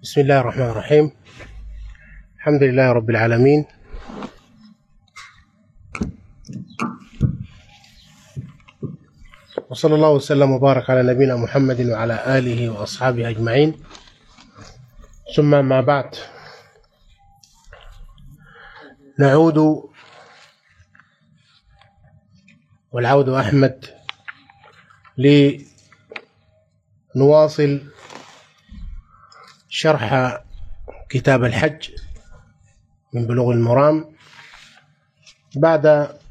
بسم الله الرحمن الرحيم. الحمد لله رب العالمين، وصلى الله وسلم وبارك على نبينا محمد وعلى آله وأصحابه أجمعين، ثم ما بعد. نعود والعود أحمد لنواصل شرح كتاب الحج من بلوغ المرام بعد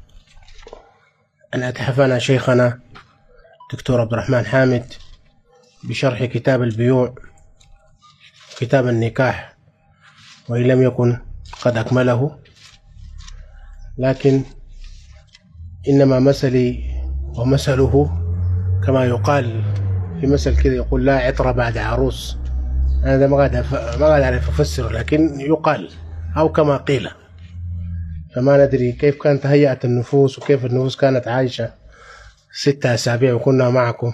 أن أتحفنا شيخنا دكتور عبد الرحمن حامد بشرح كتاب البيوع، كتاب النكاح، وإن لم يكن قد أكمله، لكن إنما مثلي ومثله كما يقال في مثل كده، يقول لا عطر بعد عروس. أنا ما قاعد أعرف أفسر، لكن يقال أو كما قيل، فما ندري كيف كانت تهيئة النفوس وكيف النفوس كانت عايشة 6 أسابيع وكنا معكم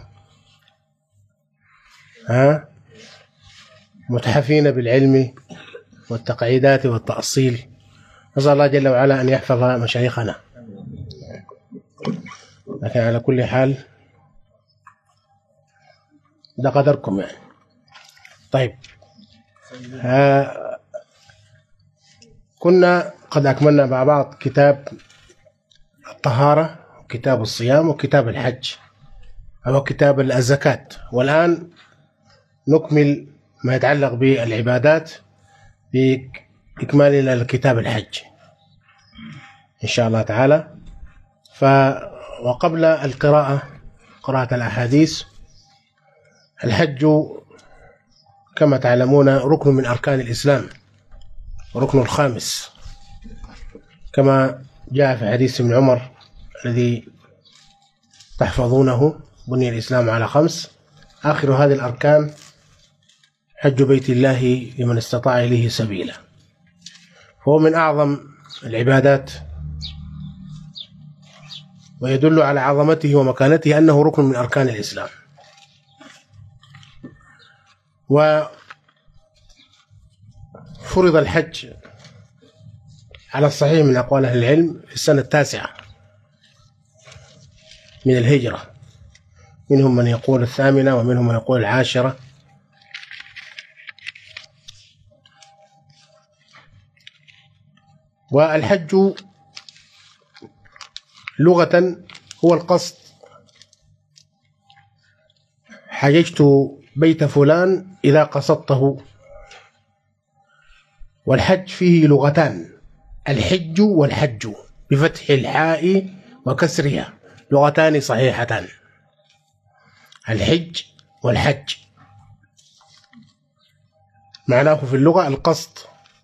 متحفين بالعلم والتقعيدات والتأصيل. نسأل الله جل وعلا أن يحفظ مشايخنا. لكن على كل حال ده قدركم يعني. طيب، كنا قد أكملنا مع بعض كتاب الطهارة وكتاب الصيام وكتاب الحج أو كتاب الزكاة، والآن نكمل ما يتعلق بالعبادات بإكمالنا لكتاب الحج إن شاء الله تعالى. وقبل قراءة الأحاديث، الحج كما تعلمون ركن من أركان الإسلام، ركن الخامس، كما جاء في حديث ابن عمر الذي تحفظونه: بني الإسلام على 5، آخر هذه الأركان حج بيت الله لمن استطاع إليه سبيلا. فهو من أعظم العبادات، ويدل على عظمته ومكانته أنه ركن من أركان الإسلام. وفرض الحج على الصحيح من أقوال أهل العلم في السنة 9 من الهجرة، منهم من يقول 8 ومنهم من يقول 10. والحج لغة هو القصد. حججت بيت فلان إذا قصدته. والحج فيه لغتان: الحج والحج بفتح الحاء وكسرها، لغتان صحيحتان: الحج والحج. معناه في اللغة القصد.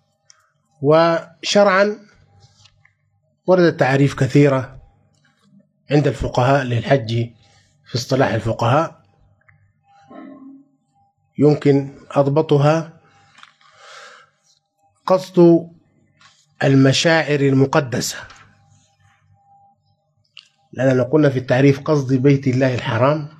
وشرعا وردت تعريف كثيرة عند الفقهاء للحج في اصطلاح الفقهاء، يمكن أضبطها: قصد المشاعر المقدسة، لأننا قلنا في التعريف قصد بيت الله الحرام،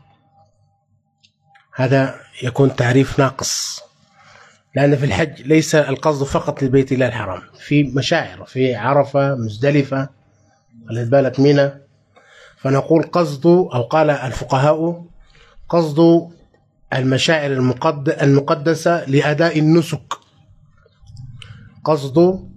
هذا يكون تعريف ناقص، لأن في الحج ليس القصد فقط لبيت الله الحرام، في مشاعر، في عرفة، مزدلفة، خلي بالك منى. فنقول قصد، أو قال الفقهاء قصد المشاعر المقدسة لأداء النسك، قصد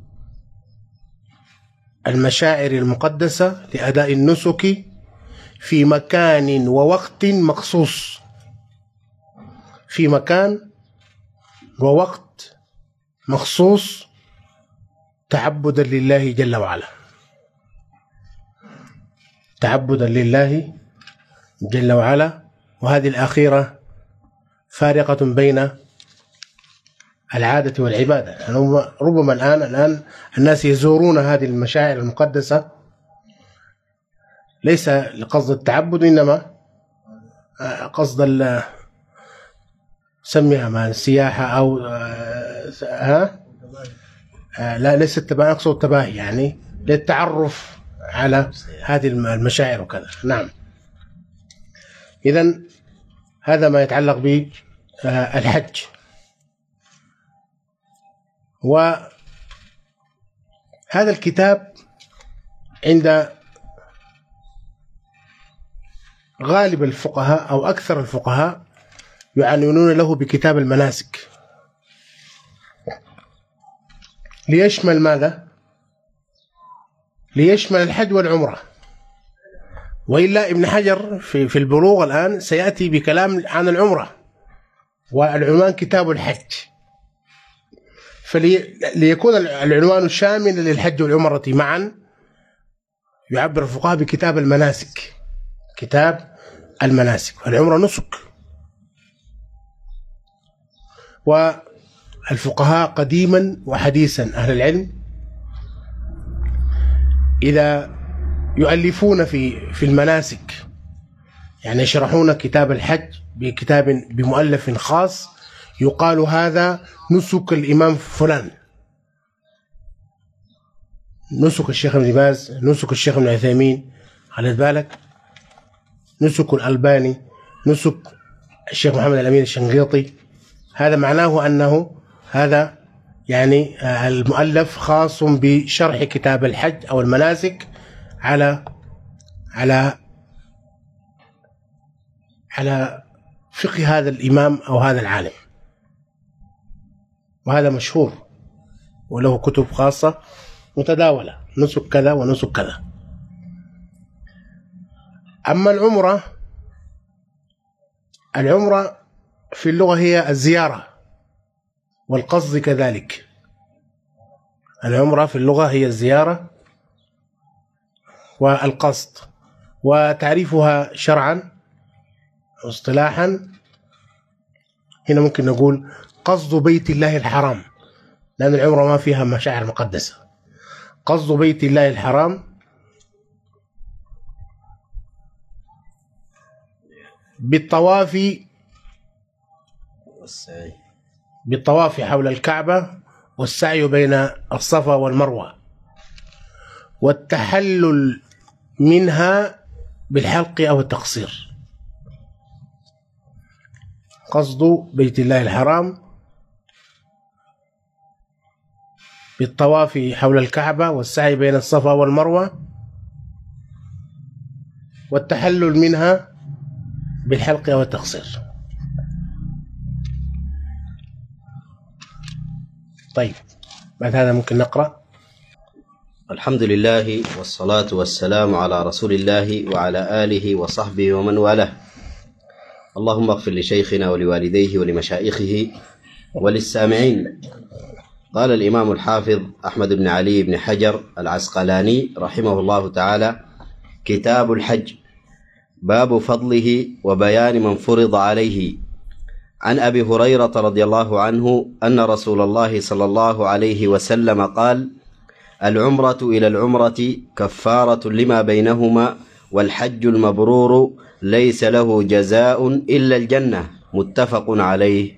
المشاعر المقدسة لأداء النسك في مكان ووقت مخصوص، في مكان ووقت مخصوص، تعبدا لله جل وعلا، تعبدا لله جل وعلا. وهذه الأخيرة فارقة بين العادة والعبادة. يعني ربما الآن الناس يزورون هذه المشاعر المقدسة ليس لقصد التعبد، إنما قصد سميها ما السياحة أو لا، ليس التباهي، أقصد التباهي يعني للتعرف على هذه المشاعر وكذا. نعم، إذن هذا ما يتعلق بالحج. وهذا الكتاب عند غالب الفقهاء أو أكثر الفقهاء يعنونون له بكتاب المناسك، ليشمل ماذا؟ ليشمل الحج والعمرة. وإلا ابن حجر في البلوغ الآن سيأتي بكلام عن العمرة، والعنوان كتاب الحج، فليكون العنوان شاملا للحج والعمرة معا يعبر الفقهاء بكتاب المناسك. كتاب المناسك، العمرة نسك. والفقهاء قديما وحديثا أهل العلم إذا يؤلفون في المناسك، يعني يشرحون كتاب الحج بكتاب بمؤلف خاص، يقال هذا نسك الإمام فلان، نسك الشيخ ابن باز، نسك الشيخ ابن عثيمين، على بالك، نسك الألباني، نسك الشيخ محمد الأمين الشنقيطي. هذا معناه أنه هذا يعني المؤلف خاص بشرح كتاب الحج أو المناسك على فقه هذا الإمام أو هذا العالم، وهذا مشهور وله كتب خاصة متداولة، نسك كذا ونسك كذا. أما العمرة في اللغة هي الزيارة، والقصد كذلك. العمرة في اللغة هي الزيارة والقصد. وتعريفها شرعا واصطلاحا هنا ممكن نقول قصد بيت الله الحرام، لأن العمرة ما فيها مشاعر مقدسة. قصد بيت الله الحرام بالطواف حول الكعبة والسعي بين الصفا والمروة، والتحلل منها بالحلق أو التقصير. قصد بيت الله الحرام بالطواف حول الكعبة والسعي بين الصفا والمروة والتحلل منها بالحلق أو التقصير. طيب، بعد هذا ممكن نقرأ. الحمد لله والصلاة والسلام على رسول الله وعلى آله وصحبه ومن والاه. اللهم اغفر لشيخنا ولوالديه ولمشايخه وللسامعين. قال الإمام الحافظ أحمد بن علي بن حجر العسقلاني رحمه الله تعالى: كتاب الحج، باب فضله وبيان من فرض عليه. عن أبي هريرة رضي الله عنه أن رسول الله صلى الله عليه وسلم قال: العمرة إلى العمرة كفارة لما بينهما، والحج المبرور ليس له جزاء إلا الجنة. متفق عليه.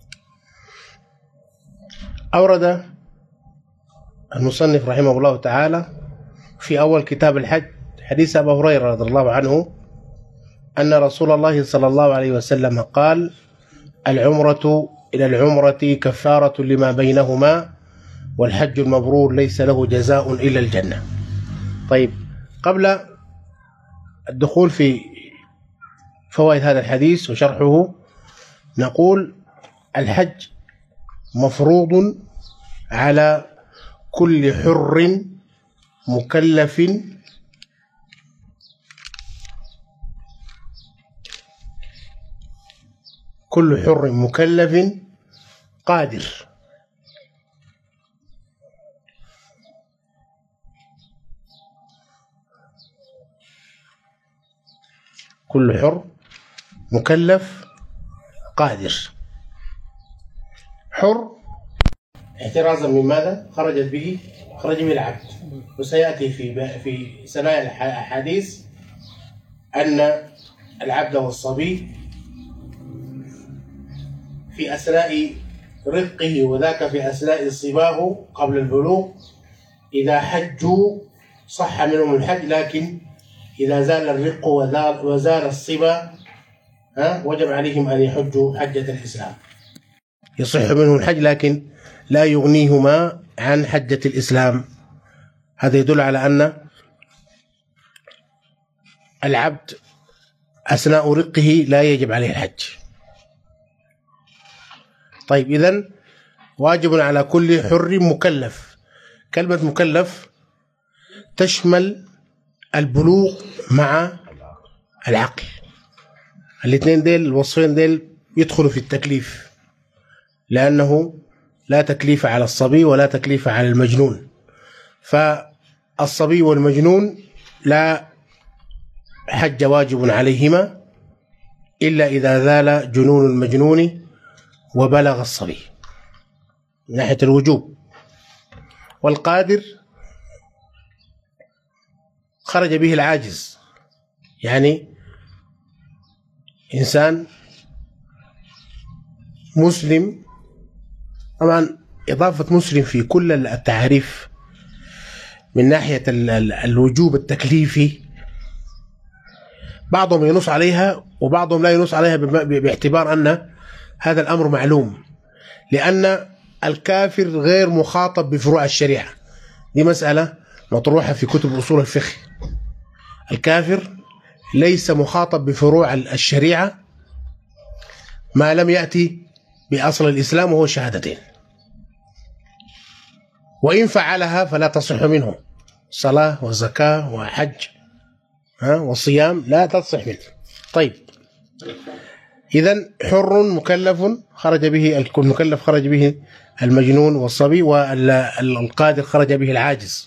أورد المصنف رحمه الله تعالى في أول كتاب الحج حديث أبي هريرة رضي الله عنه أن رسول الله صلى الله عليه وسلم قال: العمرة إلى العمرة كفارة لما بينهما، والحج المبرور ليس له جزاء إلا الجنة. طيب، قبل الدخول في فوائد هذا الحديث وشرحه نقول: الحج مفروض على كل حر مكلف قادر. كل حر مكلف قادر. حر احترازا من ماذا؟ خرج به العبد، وسيأتي في ثنايا الحديث أن العبد والصبي في أثناء رقه وذاك في أثناء صباه قبل البلوغ إذا حجوا صح منهم الحج، لكن إذا زال الرق وزال الصبا وجب عليهم أن يحجوا حجة الإسلام. يصح منهم الحج لكن لا يغنيهما عن حجة الإسلام. هذا يدل على أن العبد أثناء رقه لا يجب عليه الحج. طيب، إذن واجب على كل حر مكلف. كلمة مكلف تشمل البلوغ مع العقل، الاثنين ديل الوصفين ديل يدخلوا في التكليف، لأنه لا تكليف على الصبي ولا تكليف على المجنون. فالصبي والمجنون لا حج واجب عليهما إلا إذا زال جنون المجنون وبلغ الصبي من ناحية الوجوب. والقادر خرج به العاجز، يعني إنسان مسلم. طبعا إضافة مسلم في كل التعريف من ناحية الوجوب التكليفي بعضهم ينص عليها وبعضهم لا ينص عليها باعتبار أن هذا الأمر معلوم، لأن الكافر غير مخاطب بفروع الشريعة. دي مسألة مطروحة في كتب أصول الفقه. الكافر ليس مخاطب بفروع الشريعة ما لم يأتي بأصل الإسلام وهو شهادتين، وإن فعلها فلا تصح منه صلاة وزكاة وحج وصيام، لا تصح منه. طيب، إذن حر مكلف خرج به المكلف خرج به المجنون والصبي، والقادر خرج به العاجز.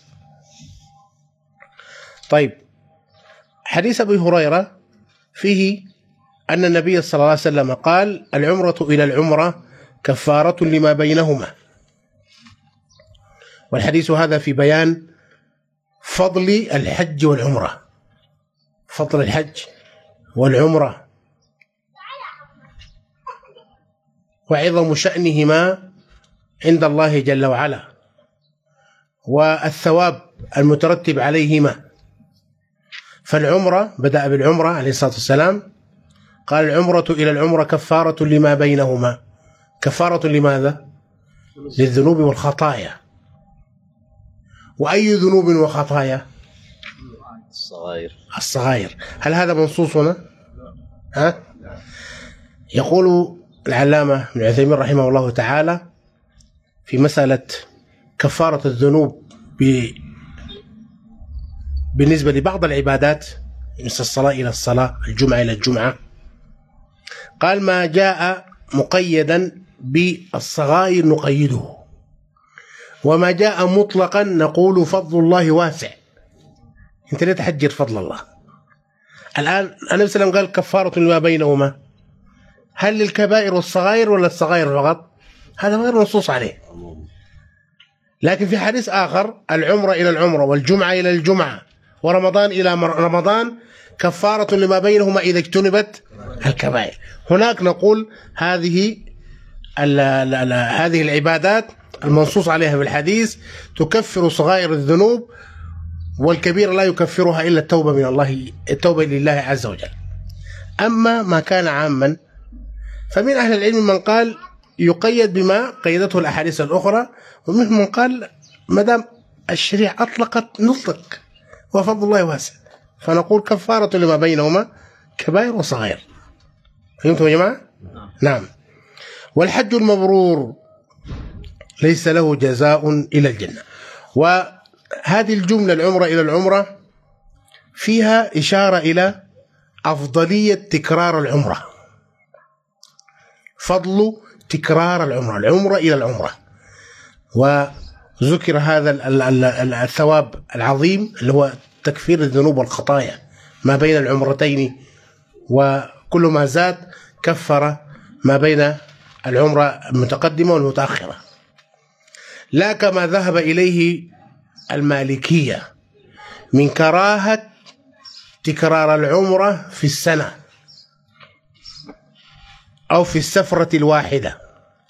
طيب، حديث أبي هريرة فيه أن النبي صلى الله عليه وسلم قال: العمرة إلى العمرة كفارة لما بينهما. والحديث هذا في بيان فضل الحج والعمرة، فضل الحج والعمرة وعظم شأنهما عند الله جل وعلا، والثواب المترتب عليهما. فالعمرة بدأ بالعمرة عليه الصلاة والسلام، قال: العمرة إلى العمرة كفارة لما بينهما. كفارة لماذا؟ للذنوب والخطايا. وأي ذنوب وخطايا؟ الصغائر. هل هذا منصوص هنا؟ يقول العلامة ابن عثيمين رحمه الله تعالى في مسألة كفارة الذنوب بالنسبة لبعض العبادات مثل الصلاة إلى الصلاة، الجمعة إلى الجمعة، قال: ما جاء مقيدا بالصغائر نقيده، وما جاء مطلقا نقول فضل الله واسع. انت لا تحجر فضل الله. الآن النبي صلى الله عليه وسلم قال كفارة لما بينهما، هل للكبائر والصغائر ولا الصغائر فقط؟ هذا غير منصوص عليه. لكن في حديث آخر: العمرة إلى العمرة والجمعة إلى الجمعة ورمضان إلى رمضان كفارة لما بينهما إذا اجتنبت الكبائر. هناك نقول هذه العبادات المنصوص عليها في الحديث تكفر صغائر الذنوب، والكبيرة لا يكفرها إلا التوبة من الله، التوبة لله عز وجل. أما ما كان عاما فمن أهل العلم من قال يقيد بما قيدته الأحاديث الأخرى، ومنهم من قال ما دام الشريعة أطلقت نطلق، وفضل الله واسع، فنقول كفارة لما بينهما كبائر وصغائر. فهمتم يا جماعة؟ نعم. والحج المبرور ليس له جزاء إلى الجنة. وهذه الجملة العمرة إلى العمرة فيها إشارة إلى أفضلية تكرار العمرة، فضل تكرار العمرة، العمرة إلى العمرة. وذكر هذا الثواب العظيم اللي هو تكفير الذنوب والخطايا ما بين العمرتين، وكل ما زاد كفر ما بين العمرة المتقدمة والمتأخرة، لا كما ذهب إليه المالكية من كراهة تكرار العمرة في السنة أو في السفرة الواحدة.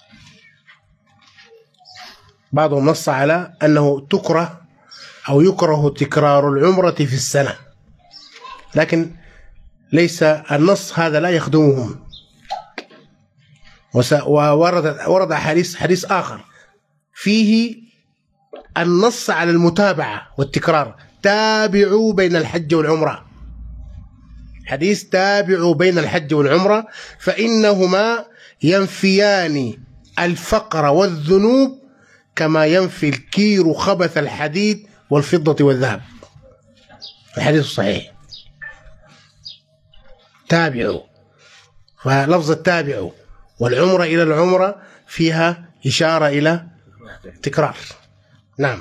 بعضهم نص على أنه تكره أو يكره تكرار العمرة في السنة، لكن ليس النص هذا لا يخدمهم. وورد حديث آخر فيه النص على المتابعة والتكرار. تابعوا بين الحج والعمرة، حديث تابعوا بين الحج والعمرة فإنهما ينفيان الفقر والذنوب كما ينفي الكير خبث الحديد والفضة والذهب. الحديث الصحيح. تابعوا، فلفظ التابعوا والعمرة إلى العمرة فيها إشارة إلى تكرار. نعم.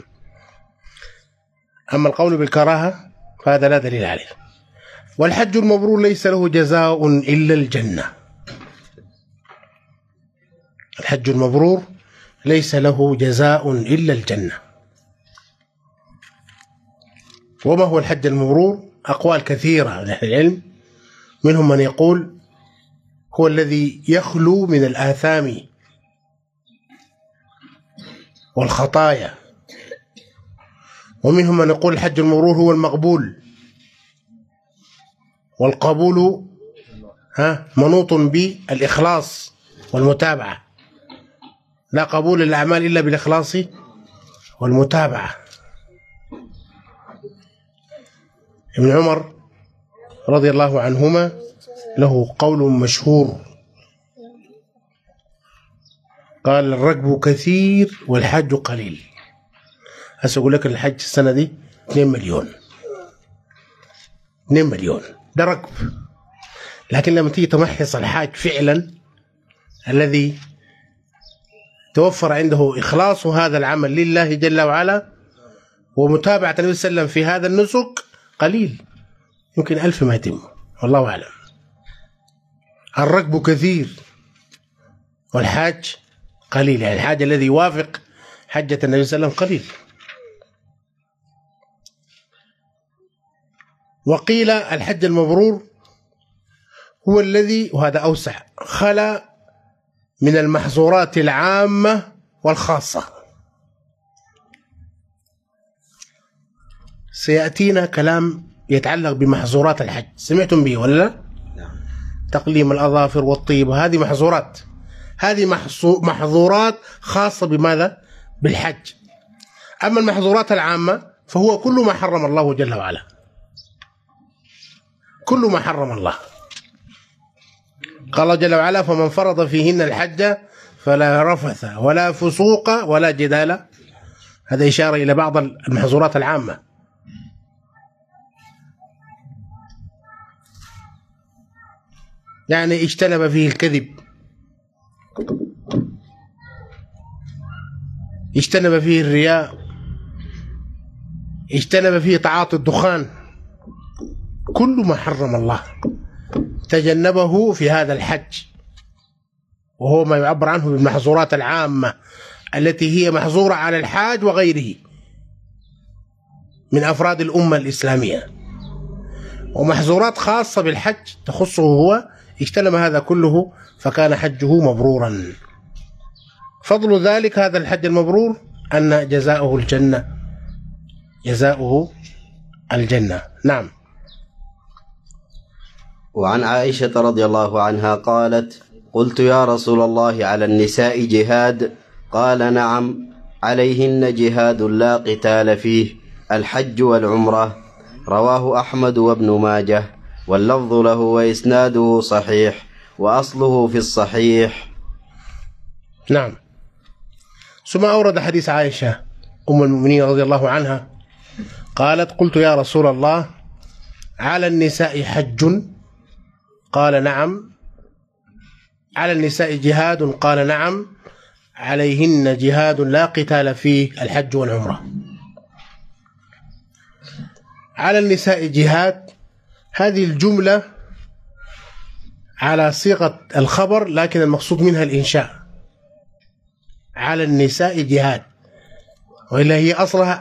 أما القول بالكراهة فهذا لا دليل عليه. والحج المبرور ليس له جزاء إلا الجنة. الحج المبرور ليس له جزاء إلا الجنة. وما هو الحج المبرور؟ أقوال كثيرة لأهل العلم، منهم من يقول هو الذي يخلو من الآثام والخطايا، ومنهم من يقول الحج المبرور هو المقبول، والقبول منوط بالإخلاص والمتابعة، لا قبول الأعمال إلا بالإخلاص والمتابعة. ابن عمر رضي الله عنهما له قول مشهور قال: الركب كثير والحج قليل. هسه أقول لك الحج السنة دي 2 مليون، 2 مليون ده ركب، لكن لما تيجي تمحص الحاج فعلا الذي توفر عنده إخلاص هذا العمل لله جل وعلا ومتابعة النبي صلى الله عليه وسلم في هذا النسك قليل، يمكن 1000 ما يتم، والله أعلم. الركب كثير والحاج قليل، يعني الحاج الذي يوافق حجة النبي صلى الله عليه وسلم قليل. وقيل الحج المبرور هو الذي، وهذا أوسع، خلا من المحظورات العامة والخاصة. سيأتينا كلام يتعلق بمحظورات الحج، سمعتم به ولا لا؟ تقليم الأظافر والطيب، هذه محظورات، هذه محظورات خاصة بماذا؟ بالحج. أما المحظورات العامة فهو كل ما حرم الله جل وعلا، كل ما حرم الله. قال الله جل وعلا: فمن فرض فيهن الحج فلا رفث ولا فسوق ولا جدال. هذا إشارة إلى بعض المحظورات العامة. يعني اجتنب فيه الكذب، اجتنب فيه الرياء، اجتنب فيه تعاطي الدخان، كل ما حرم الله تجنبه في هذا الحج، وهو ما يعبر عنه بالمحظورات العامة التي هي محظورة على الحاج وغيره من أفراد الأمة الإسلامية، ومحظورات خاصة بالحج تخصه هو، اجتنب هذا كله فكان حجه مبرورا. فضل ذلك هذا الحج المبرور أن جزاؤه الجنة، جزاؤه الجنة. نعم. وعن عائشة رضي الله عنها قالت: قلت يا رسول الله على النساء جهاد؟ قال: نعم، عليهن جهاد لا قتال فيه، الحج والعمرة. رواه أحمد وابن ماجه، واللفظ له وإسناده صحيح، وأصله في الصحيح. نعم. ثم أورد حديث عائشة أم المؤمنين رضي الله عنها قالت: قلت يا رسول الله على النساء حج؟ قال: نعم. على النساء جهاد؟ قال: نعم، عليهن جهاد لا قتال فيه، الحج والعمرة. على النساء جهاد، هذه الجملة على صيغة الخبر لكن المقصود منها الإنشاء. على النساء جهاد، وإلا هي أصلها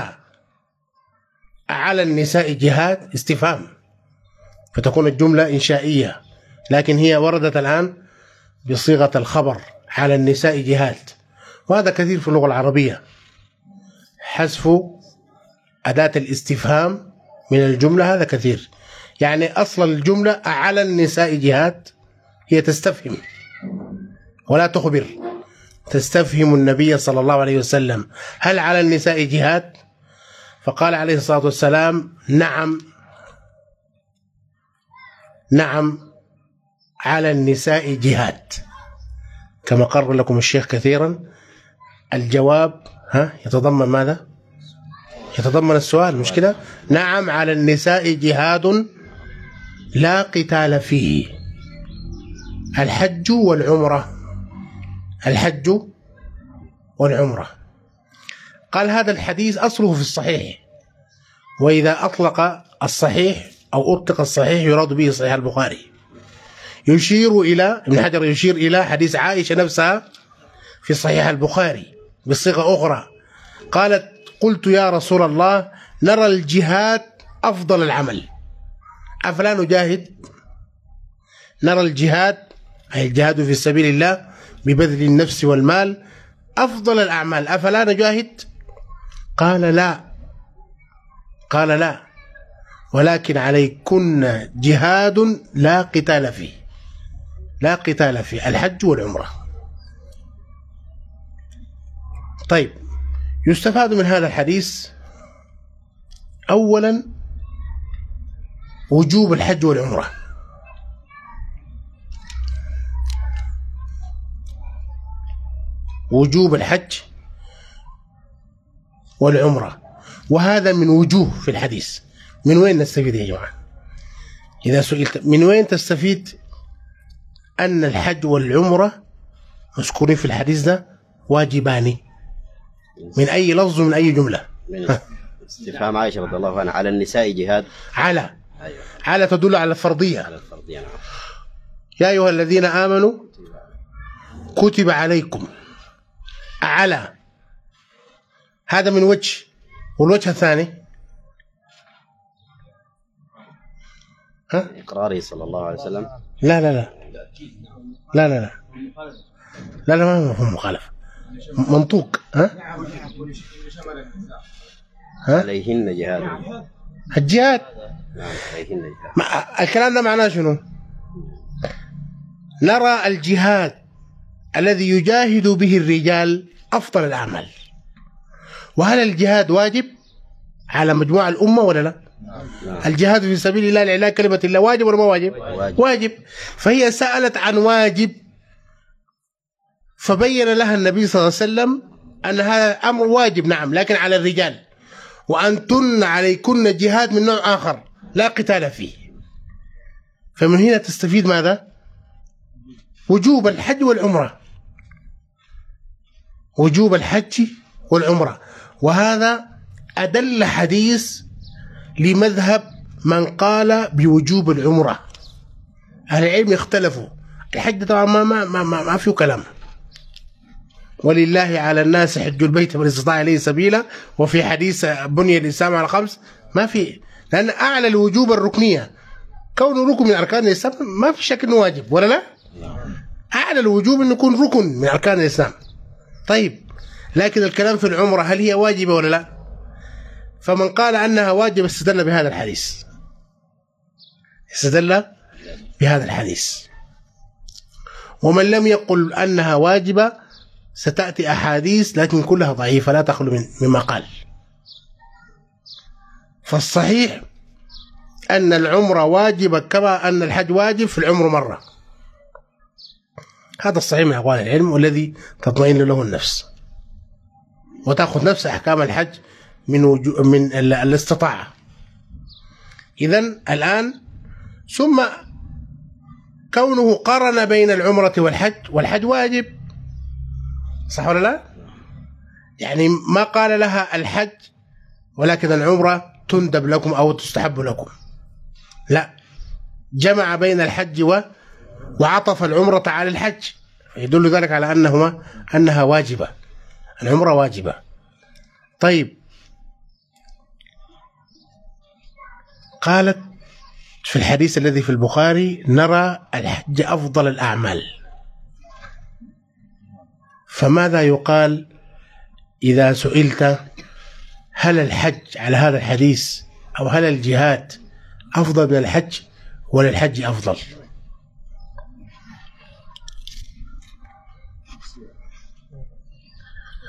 أعلى النساء جهاد استفهام، فتكون الجملة إنشائية، لكن هي وردت الآن بصيغة الخبر على النساء جهاد. وهذا كثير في اللغة العربية، حذف أداة الاستفهام من الجملة، هذا كثير. يعني أصل الجملة على النساء جهاد هي تستفهم ولا تخبر، تستفهم النبي صلى الله عليه وسلم هل على النساء جهاد؟ فقال عليه الصلاة والسلام نعم على النساء جهاد، كما قرر لكم الشيخ كثيرا. الجواب يتضمن ماذا؟ يتضمن السؤال، مش كده؟ نعم على النساء جهاد لا قتال فيه، الحج والعمرة، الحج والعمرة. قال هذا الحديث أصله في الصحيح، وإذا أطلق الصحيح أو أطلق الصحيح يراد به صحيح البخاري. يشير إلى ابن حجر يشير إلى حديث عائشة نفسها في صحيح البخاري بصيغة أخرى، قالت قلت يا رسول الله نرى الجهاد أفضل العمل أفلا نجاهد؟ نرى الجهاد أي الجهاد في سبيل الله ببذل النفس والمال أفضل الأعمال أفلا نجاهد؟ قال لا ولكن عليكن جهاد لا قتال فيه، لا قتال فيه، الحج والعمرة. طيب، يستفاد من هذا الحديث أولا وجوب الحج والعمرة، وجوب الحج والعمرة، وهذا من وجوه في الحديث. من وين نستفيد يا جماعة؟ إذا سئلت من وين تستفيد أن الحج والعمرة مذكورين في الحديث ده واجبان؟ من أي لفظ من أي جملة؟ من استفهام عائشة رضي الله عنها على النساء جهاد. على تدل على الفرضية. نعم. يا أيها الذين آمنوا كتب عليكم، على هذا من وجه، والوجه الثاني إقراره صلى الله عليه وسلم. لا ما مفهوم مخالفة، منطوق. عليهن جهاد، الجهاد. نعم عليهن جهاد. الكلام ده معناه شنو؟ نرى الجهاد الذي يجاهد به الرجال أفضل الأعمال. وهل الجهاد واجب على مجموع الأمة ولا لا؟ الجهاد في سبيل الله لإعلاء كلمة الله واجب ولا ما واجب؟ واجب. فهي سألت عن واجب، فبين لها النبي صلى الله عليه وسلم أن هذا أمر واجب، نعم، لكن على الرجال، وأنتن عليكن جهاد من نوع آخر لا قتال فيه. فمن هنا تستفيد ماذا؟ وجوب الحج والعمرة، وجوب الحج والعمرة. وهذا أدل حديث لمذهب من قال بوجوب العمرة. أهل العلم اختلفوا، الحج طبعا ما فيه كلام، ولله على الناس حج البيت من استطاع إليه سبيلا، وفي حديث بني الإسلام على 5 ما في، لأن أعلى الوجوب الركنية، كونه ركن من أركان الإسلام ما في شك إنه واجب ولا لا؟ أعلى الوجوب إنه يكون ركن من أركان الإسلام. طيب، لكن الكلام في العمرة هل هي واجبة ولا لا؟ فمن قال أنها واجبة استدل بهذا الحديث، استدل بهذا الحديث. ومن لم يقل أنها واجبة ستأتي أحاديث لكن كلها ضعيفة لا تخلو مما قال. فالصحيح أن العمرة واجبة كما أن الحج واجب في العمر مرة، هذا الصحيح من أقوال العلم والذي تطمئن له النفس وتأخذ نفس أحكام الحج من الاستطاعة. إذن الآن ثم كونه قارن بين العمرة والحج، والحج واجب، صح ولا لا؟ يعني ما قال لها الحج ولكن العمرة تندب لكم أو تستحب لكم، لا، جمع بين الحج وعطف العمرة على الحج، يدل ذلك على أنها واجبة، العمرة واجبة. طيب، قالت في الحديث الذي في البخاري نرى الحج أفضل الأعمال، فماذا يقال إذا سئلت هل الحج على هذا الحديث أو هل الجهاد أفضل من الحج ولا الحج أفضل؟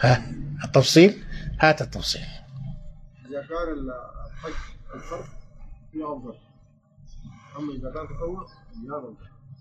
ها التفصيل، هات التفصيل. إذا كان الحج الفرض فيه أفضل، أما إذا كان تطوع فهذا أفضل.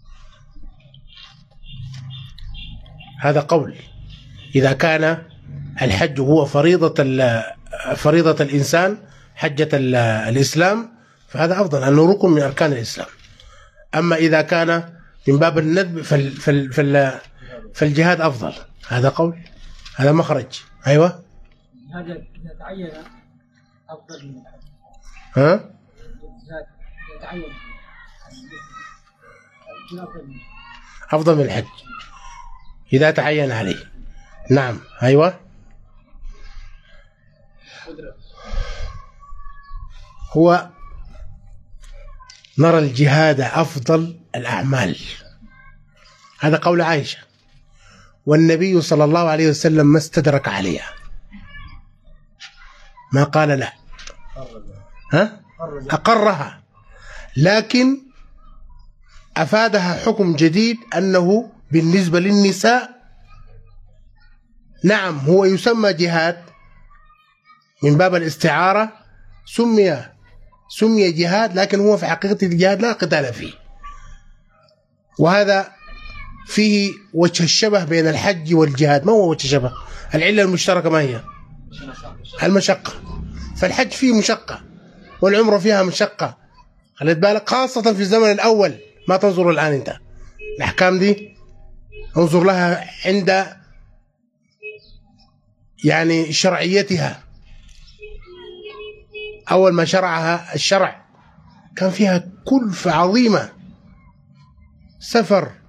هذا قول. إذا كان الحج هو فريضة الإنسان، حجة الإسلام، فهذا أفضل لأنه ركن من أركان الإسلام. أما إذا كان من باب الندب فالجهاد أفضل. هذا قول، هذا مخرج. أيوة، هذا إذا تعين أفضل من الحج. ها؟ إذا تعين أفضل من الحج إذا تعين عليه. نعم. أيوة، هو نرى الجهاد أفضل الأعمال، هذا قول عائشة، والنبي صلى الله عليه وسلم ما استدرك عليها، ما قال لا، أقرها، لكن أفادها حكم جديد أنه بالنسبة للنساء نعم هو يسمى جهاد من باب الاستعارة، سمي جهاد، لكن هو في حقيقة الجهاد لا قتال فيه. وهذا فيه وجه الشبه بين الحج والجهاد. ما هو وجه الشبه؟ العلة المشتركة ما هي؟ المشقة. فالحج فيه مشقة والعمرة فيها مشقة، خليت بالك، خاصة في الزمن الأول. ما تنظر الآن أنت الأحكام دي، انظر لها عند يعني شرعيتها. أول ما شرعها الشرع كان فيها كلفة عظيمة، سفر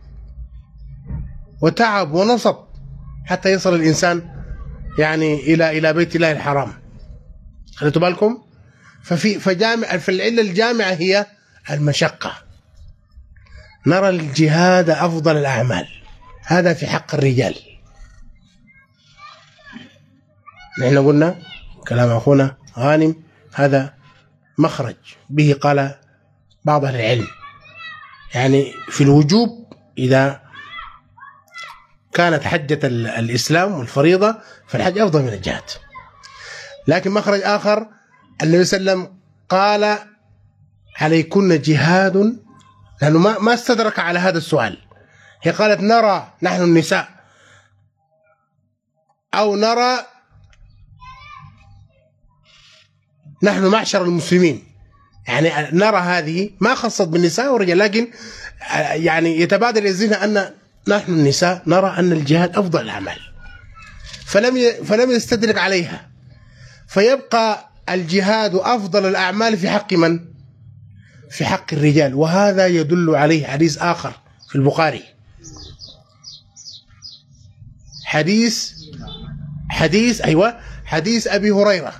وتعب ونصب حتى يصل الإنسان يعني إلى بيت الله الحرام. خليتوا بالكم؟ فالعلة الجامعة هي المشقة. نرى الجهاد أفضل الأعمال، هذا في حق الرجال. نحن قلنا كلام أخونا غانم هذا مخرج، به قال بعض أهل العلم يعني في الوجوب إذا كانت حجة الإسلام والفريضة فالحج أفضل من الجهاد. لكن مخرج آخر، النبي صلى الله عليه وسلم قال عليكن جهاد، لأنه ما استدرك على هذا السؤال. هي قالت نرى نحن النساء، أو نرى نحن معشر المسلمين، يعني نرى هذه ما خصت بالنساء والرجال، لكن يعني يتبادل الذهن أن نحن النساء نرى أن الجهاد أفضل الأعمال، فلم يستدرك عليها، فيبقى الجهاد أفضل الأعمال في حق من؟ في حق الرجال. وهذا يدل عليه حديث آخر في البخاري، حديث أبي هريرة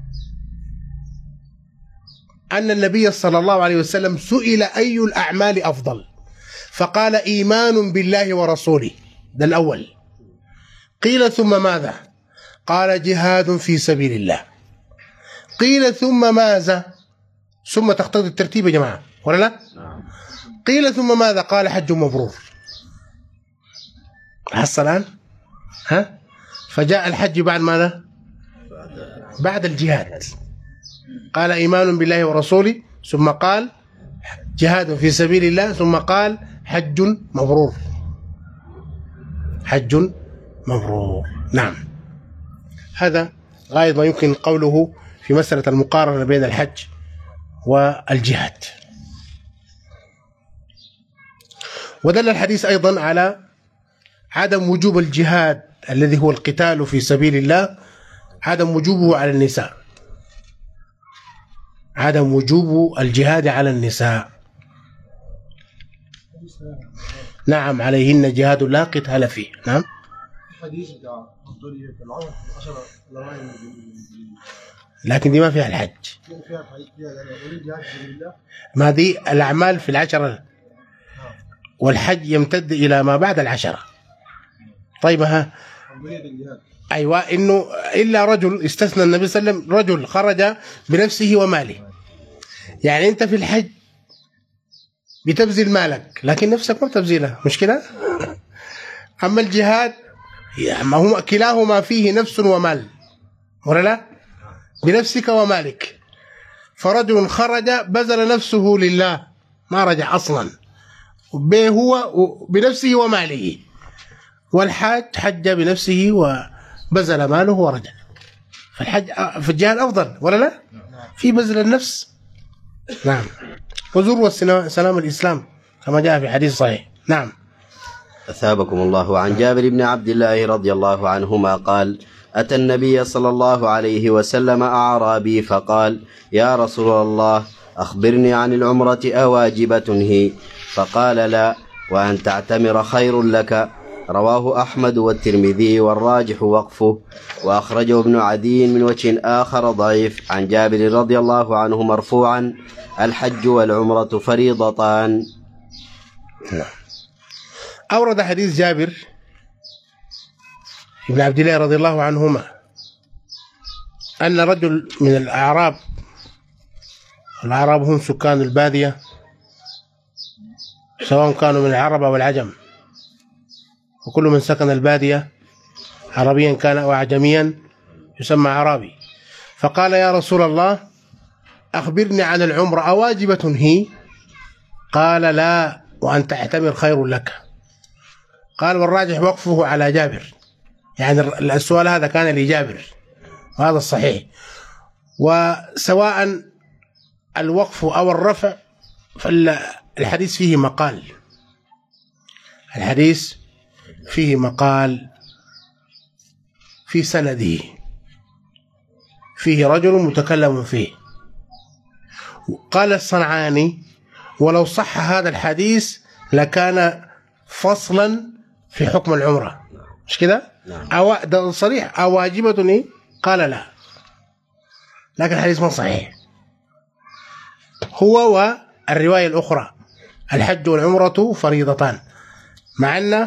أن النبي صلى الله عليه وسلم سئل أي الأعمال أفضل، فقال إيمان بالله ورسوله، ده الأول. قيل ثم ماذا؟ قال جهاد في سبيل الله. قيل ثم ماذا؟ ثم تقتضي الترتيب يا جماعة ولا لا؟ قيل ثم ماذا؟ قال حج مبرور. حصل الآن؟ ها؟ فجاء الحج بعد ماذا؟ بعد الجهاد. قال إيمان بالله ورسوله، ثم قال جهاد في سبيل الله، ثم قال حج مبرور. حج مبرور. نعم، هذا غاية ما يمكن قوله في مسألة المقارنة بين الحج والجهاد. ودل الحديث أيضا على عدم وجوب الجهاد الذي هو القتال في سبيل الله، عدم وجوبه على النساء، عدم وجوب الجهاد على النساء. نعم، عليهن جهاد لا قتال فيه. نعم. لكن دي ما فيها الحج، ما دي الأعمال في العشرة، والحج يمتد إلى ما بعد العشرة. طيب ها، أيوة، إنه إلا رجل استثنى النبي صلى الله عليه وسلم، رجل خرج بنفسه وماله. يعني أنت في الحج بتبذل مالك لكن نفسك ما بتبذلها، مش كده؟ أما الجهاد يعني ما هو كلاهما فيه نفس ومال، ولا لا؟ بنفسك ومالك. فرجل خرج بذل نفسه لله ما رجع أصلا، هو بنفسه وماله، والحاج حج بنفسه وبذل ماله ورجع. فالحج في الجهة الأفضل، ولا لا؟ في بذل النفس. نعم. وذروة سلام الإسلام كما جاء في حديث صحيح. نعم. أثابكم الله. عن جابر بن عبد الله رضي الله عنهما قال: أتى النبي صلى الله عليه وسلم أعرابي فقال: يا رسول الله، أخبرني عن العمرة أواجبة هي؟ فقال: لا، وأن تعتمر خير لك. رواه أحمد والترمذي والراجح وقفه، وأخرجه ابن عدي من وجه آخر ضعيف عن جابر رضي الله عنه مرفوعا: الحج والعمرة فريضتان. أورد حديث جابر ابن عبد الله رضي الله عنهما أن رجل من الأعراب هم سكان البادية، سواء كانوا من العرب أو العجم، وكل من سكن البادية عربيا كان أو أعجميا يسمى عربي. فقال: يا رسول الله، أخبرني عن العمرة أواجبة هي؟ قال: لا، وأن تعتمر خير لك. قال: والراجح وقفه على جابر، يعني السؤال هذا كان لجابر، وهذا الصحيح. وسواء الوقف أو الرفع فالحديث فيه مقال، الحديث فيه مقال في سنده، فيه رجل متكلم فيه. قال الصنعاني: ولو صح هذا الحديث لكان فصلا في حكم العمرة، مش كده؟ ده صريح. أواجبة إيه؟ قال لا، لكن الحديث ما صحيح. هو والرواية الأخرى: الحج والعمرة فريضتان، مع أن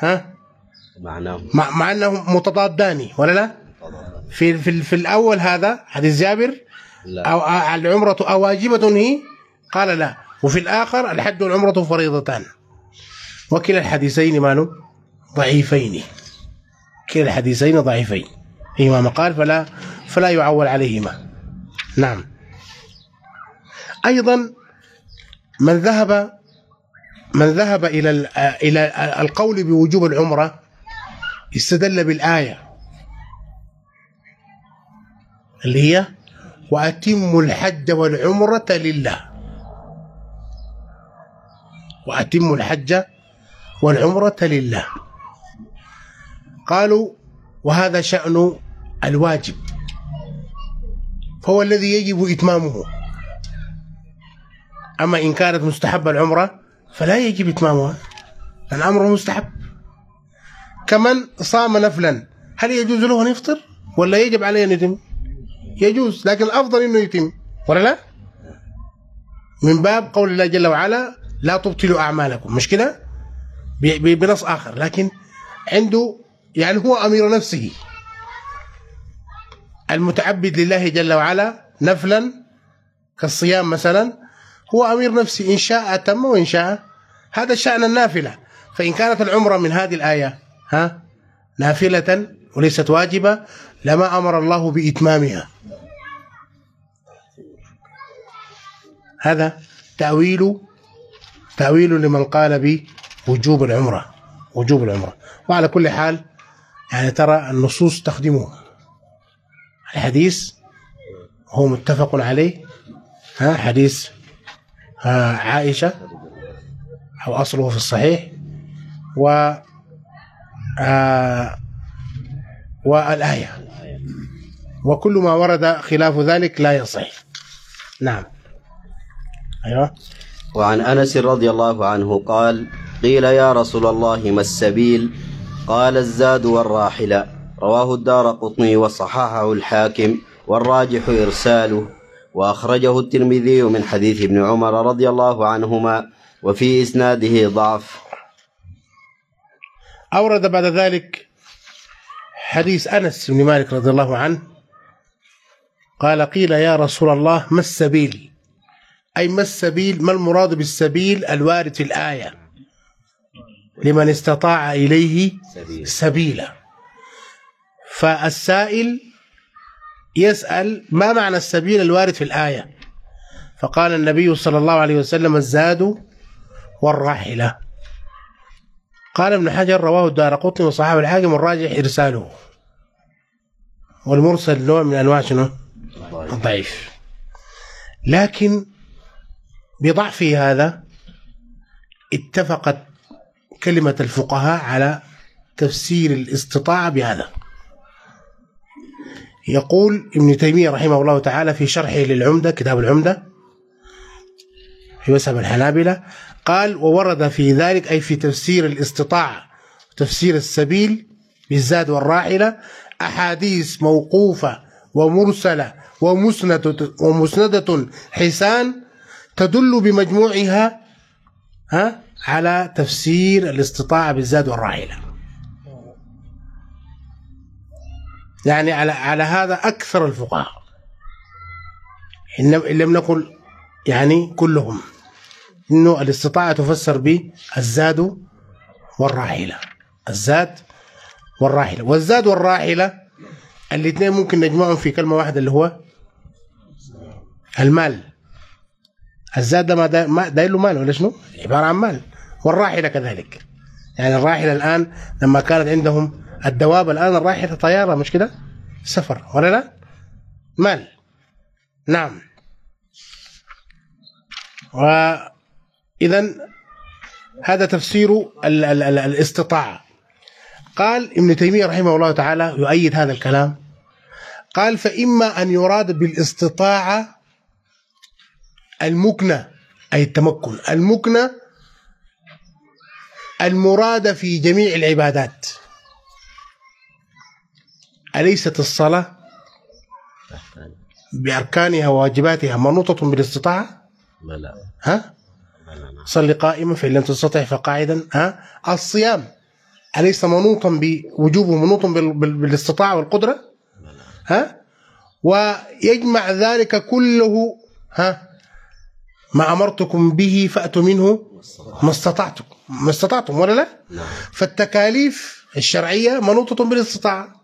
مع أنهم متضادان، ولا لا؟ في الأول هذا حديث جابر أو العمرة أواجبة هي؟ قال لا. وفي الآخر: الحج والعمرة فريضتان. وكلا الحديثين ماله ضعيفين، كلا الحديثين ضعيفين، فيهما مقال فلا يعول عليهما. نعم. أيضا من ذهب إلى القول بوجوب العمرة استدل بالآية اللي هي: وأتموا الحج والعمرة لله. وأتموا الحج والعمرة لله. قالوا: وهذا شأن الواجب، فهو الذي يجب إتمامه. أما إن كانت مستحبة العمرة فلا يجب إتمامها، الأمر مستحب. كمن صام نفلا، هل يجوز له أن يفطر ولا يجب عليه أن يتم؟ يجوز، لكن الأفضل أنه يتم، ولا لا؟ من باب قول الله جل وعلا: لا تبطلوا أعمالكم، مش كده؟ بنص آخر، لكن عنده يعني هو أمير نفسه، المتعبد لله جل وعلا نفلا كالصيام مثلا، هو أمير نفسه، إن شاء أتم وإن شاء. هذا شأن النافلة. فإن كانت العمرة من هذه الآية نافلة وليست واجبة لما أمر الله بإتمامها. هذا تأويل لمن قال بوجوب العمرة، وجوب العمرة. وعلى كل حال يعني ترى النصوص تخدمه. الحديث هو متفق عليه، حديث عائشة أو أصله في الصحيح، والآية، وكل ما ورد خلاف ذلك لا يصح. نعم. أيوة. وعن أنس رضي الله عنه قال: قيل: يا رسول الله، ما السبيل؟ قال: الزاد والراحلة. رواه الدارقطني وصححه الحاكم، والراجح إرساله، وأخرجه الترمذي من حديث ابن عمر رضي الله عنهما، وفي إسناده ضعف. أورد بعد ذلك حديث أنس بن مالك رضي الله عنه قال: قيل: يا رسول الله، ما السبيل؟ أي ما السبيل؟ ما المراد بالسبيل الوارد في الآية؟ لمن استطاع إليه سبيلا. فالسائل يسأل ما معنى السبيل الوارد في الآية؟ فقال النبي صلى الله عليه وسلم الزاد والراحلة. قال ابن حجر رواه الدارقطني وصححه الحاكم والراجح إرساله، والمرسل نوع من أنواع شنو؟ الضعيف. لكن بضعفه هذا اتفقت كلمة الفقهاء على تفسير الاستطاعة بهذا. يقول ابن تيمية رحمه الله تعالى في شرحه للعمدة، كتاب العمدة في مذهب الحنابلة، قال وورد في ذلك أي في تفسير الاستطاعة وتفسير السبيل بالزاد والراحلة أحاديث موقوفة ومرسلة ومسندة حسان تدل بمجموعها على تفسير الاستطاعة بالزاد والراحلة. يعني على هذا أكثر الفقهاء، إن لم نقل يعني كلهم، إنه الاستطاعة تفسر بالزاد والراحلة. الزاد والراحلة، والزاد والراحلة الاثنين ممكن نجمعهم في كلمة واحدة اللي هو المال. الزاد ده ما داير له مال ولا شنو؟ عبارة عن مال. والراحلة كذلك، يعني الراحلة الآن لما كانت عندهم الدواب، الآن الراحلة طيارة مش كده؟ سفر ولا لا؟ مال. نعم. وإذن هذا تفسير الاستطاعة. قال ابن تيمية رحمه الله تعالى يؤيد هذا الكلام، قال فإما أن يراد بالاستطاعة المكنة أي التمكن، المكنة المرادة في جميع العبادات. أليست الصلاة بأركانها وواجباتها منوطة بالاستطاعة؟ لا. صل قائما فإن لم تستطع فقاعدا. الصيام أليس منوطا بوجوبه منوط بالاستطاعة والقدرة؟ ويجمع ذلك كله ما أمرتكم به فأتوا منه ما استطعتم ولا لا؟ فالتكاليف الشرعية منوطة بالاستطاعة.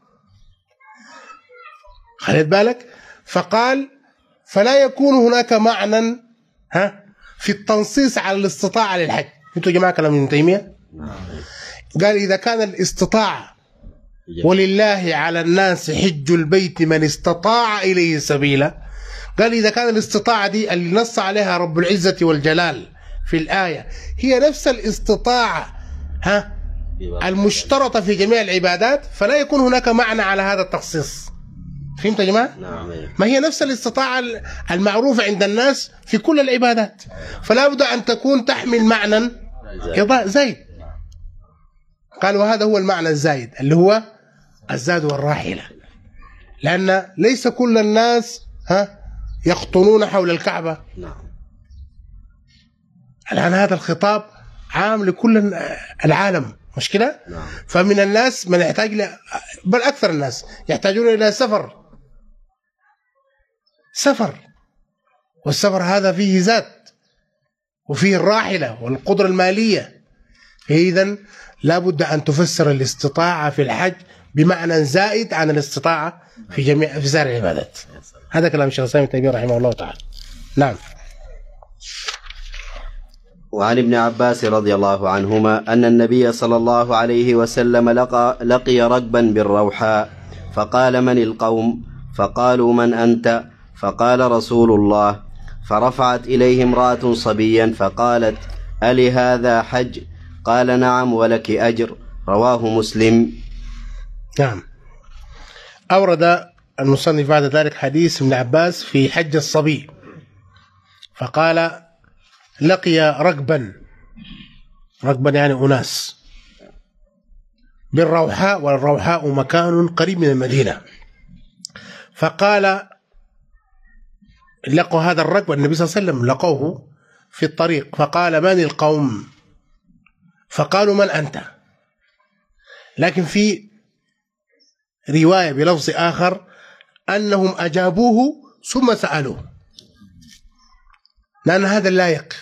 خليت بالك؟ فقال فلا يكون هناك معنى في التنصيص على الاستطاعة للحج. انتوا يا جماعة كلام ابن تيمية قال إذا كان الاستطاعة ولله على الناس حج البيت من استطاع إليه سبيلا، قال إذا كان الاستطاعة دي اللي نص عليها رب العزة والجلال في الآية هي نفس الاستطاعة المشترطة في جميع العبادات، فلا يكون هناك معنى على هذا التخصيص. فهمت يا جماعة؟ ما هي نفس الاستطاعة المعروفة عند الناس في كل العبادات، فلا بد أن تكون تحمل معنى زايد. قال وهذا هو المعنى الزايد اللي هو الزاد والراحلة، لأن ليس كل الناس يخطنون حول الكعبة. الآن هذا الخطاب عام لكل العالم، مش كده؟ فمن الناس من يحتاج بل أكثر الناس يحتاجون إلى سفر، والسفر هذا فيه زاد وفيه الراحلة والقدرة المالية. إذن لا بد أن تفسر الاستطاعة في الحج بمعنى زائد عن الاستطاعة في سائر العبادات. هذا كلام الشيخ الإسلام ابن تيمية رحمه الله تعالى. نعم. وعن ابن عباس رضي الله عنهما أن النبي صلى الله عليه وسلم لقي ركبا بالروحاء فقال من القوم؟ فقالوا من أنت؟ فقال رسول الله. فرفعت إليه امرأة صبيا فقالت ألي هذا حج؟ قال نعم ولك أجر. رواه مسلم. نعم. أورد المصنف بعد ذلك حديث ابن عباس في حج الصبي، فقال لقي ركبا يعني أناس بالروحاء، والروحاء مكان قريب من المدينة، فقال لقوا هذا الركب، النبي صلى الله عليه وسلم لقوه في الطريق، فقال من القوم؟ فقالوا من أنت؟ لكن في رواية بلفظ آخر أنهم أجابوه ثم سألوه، لأن هذا اللائق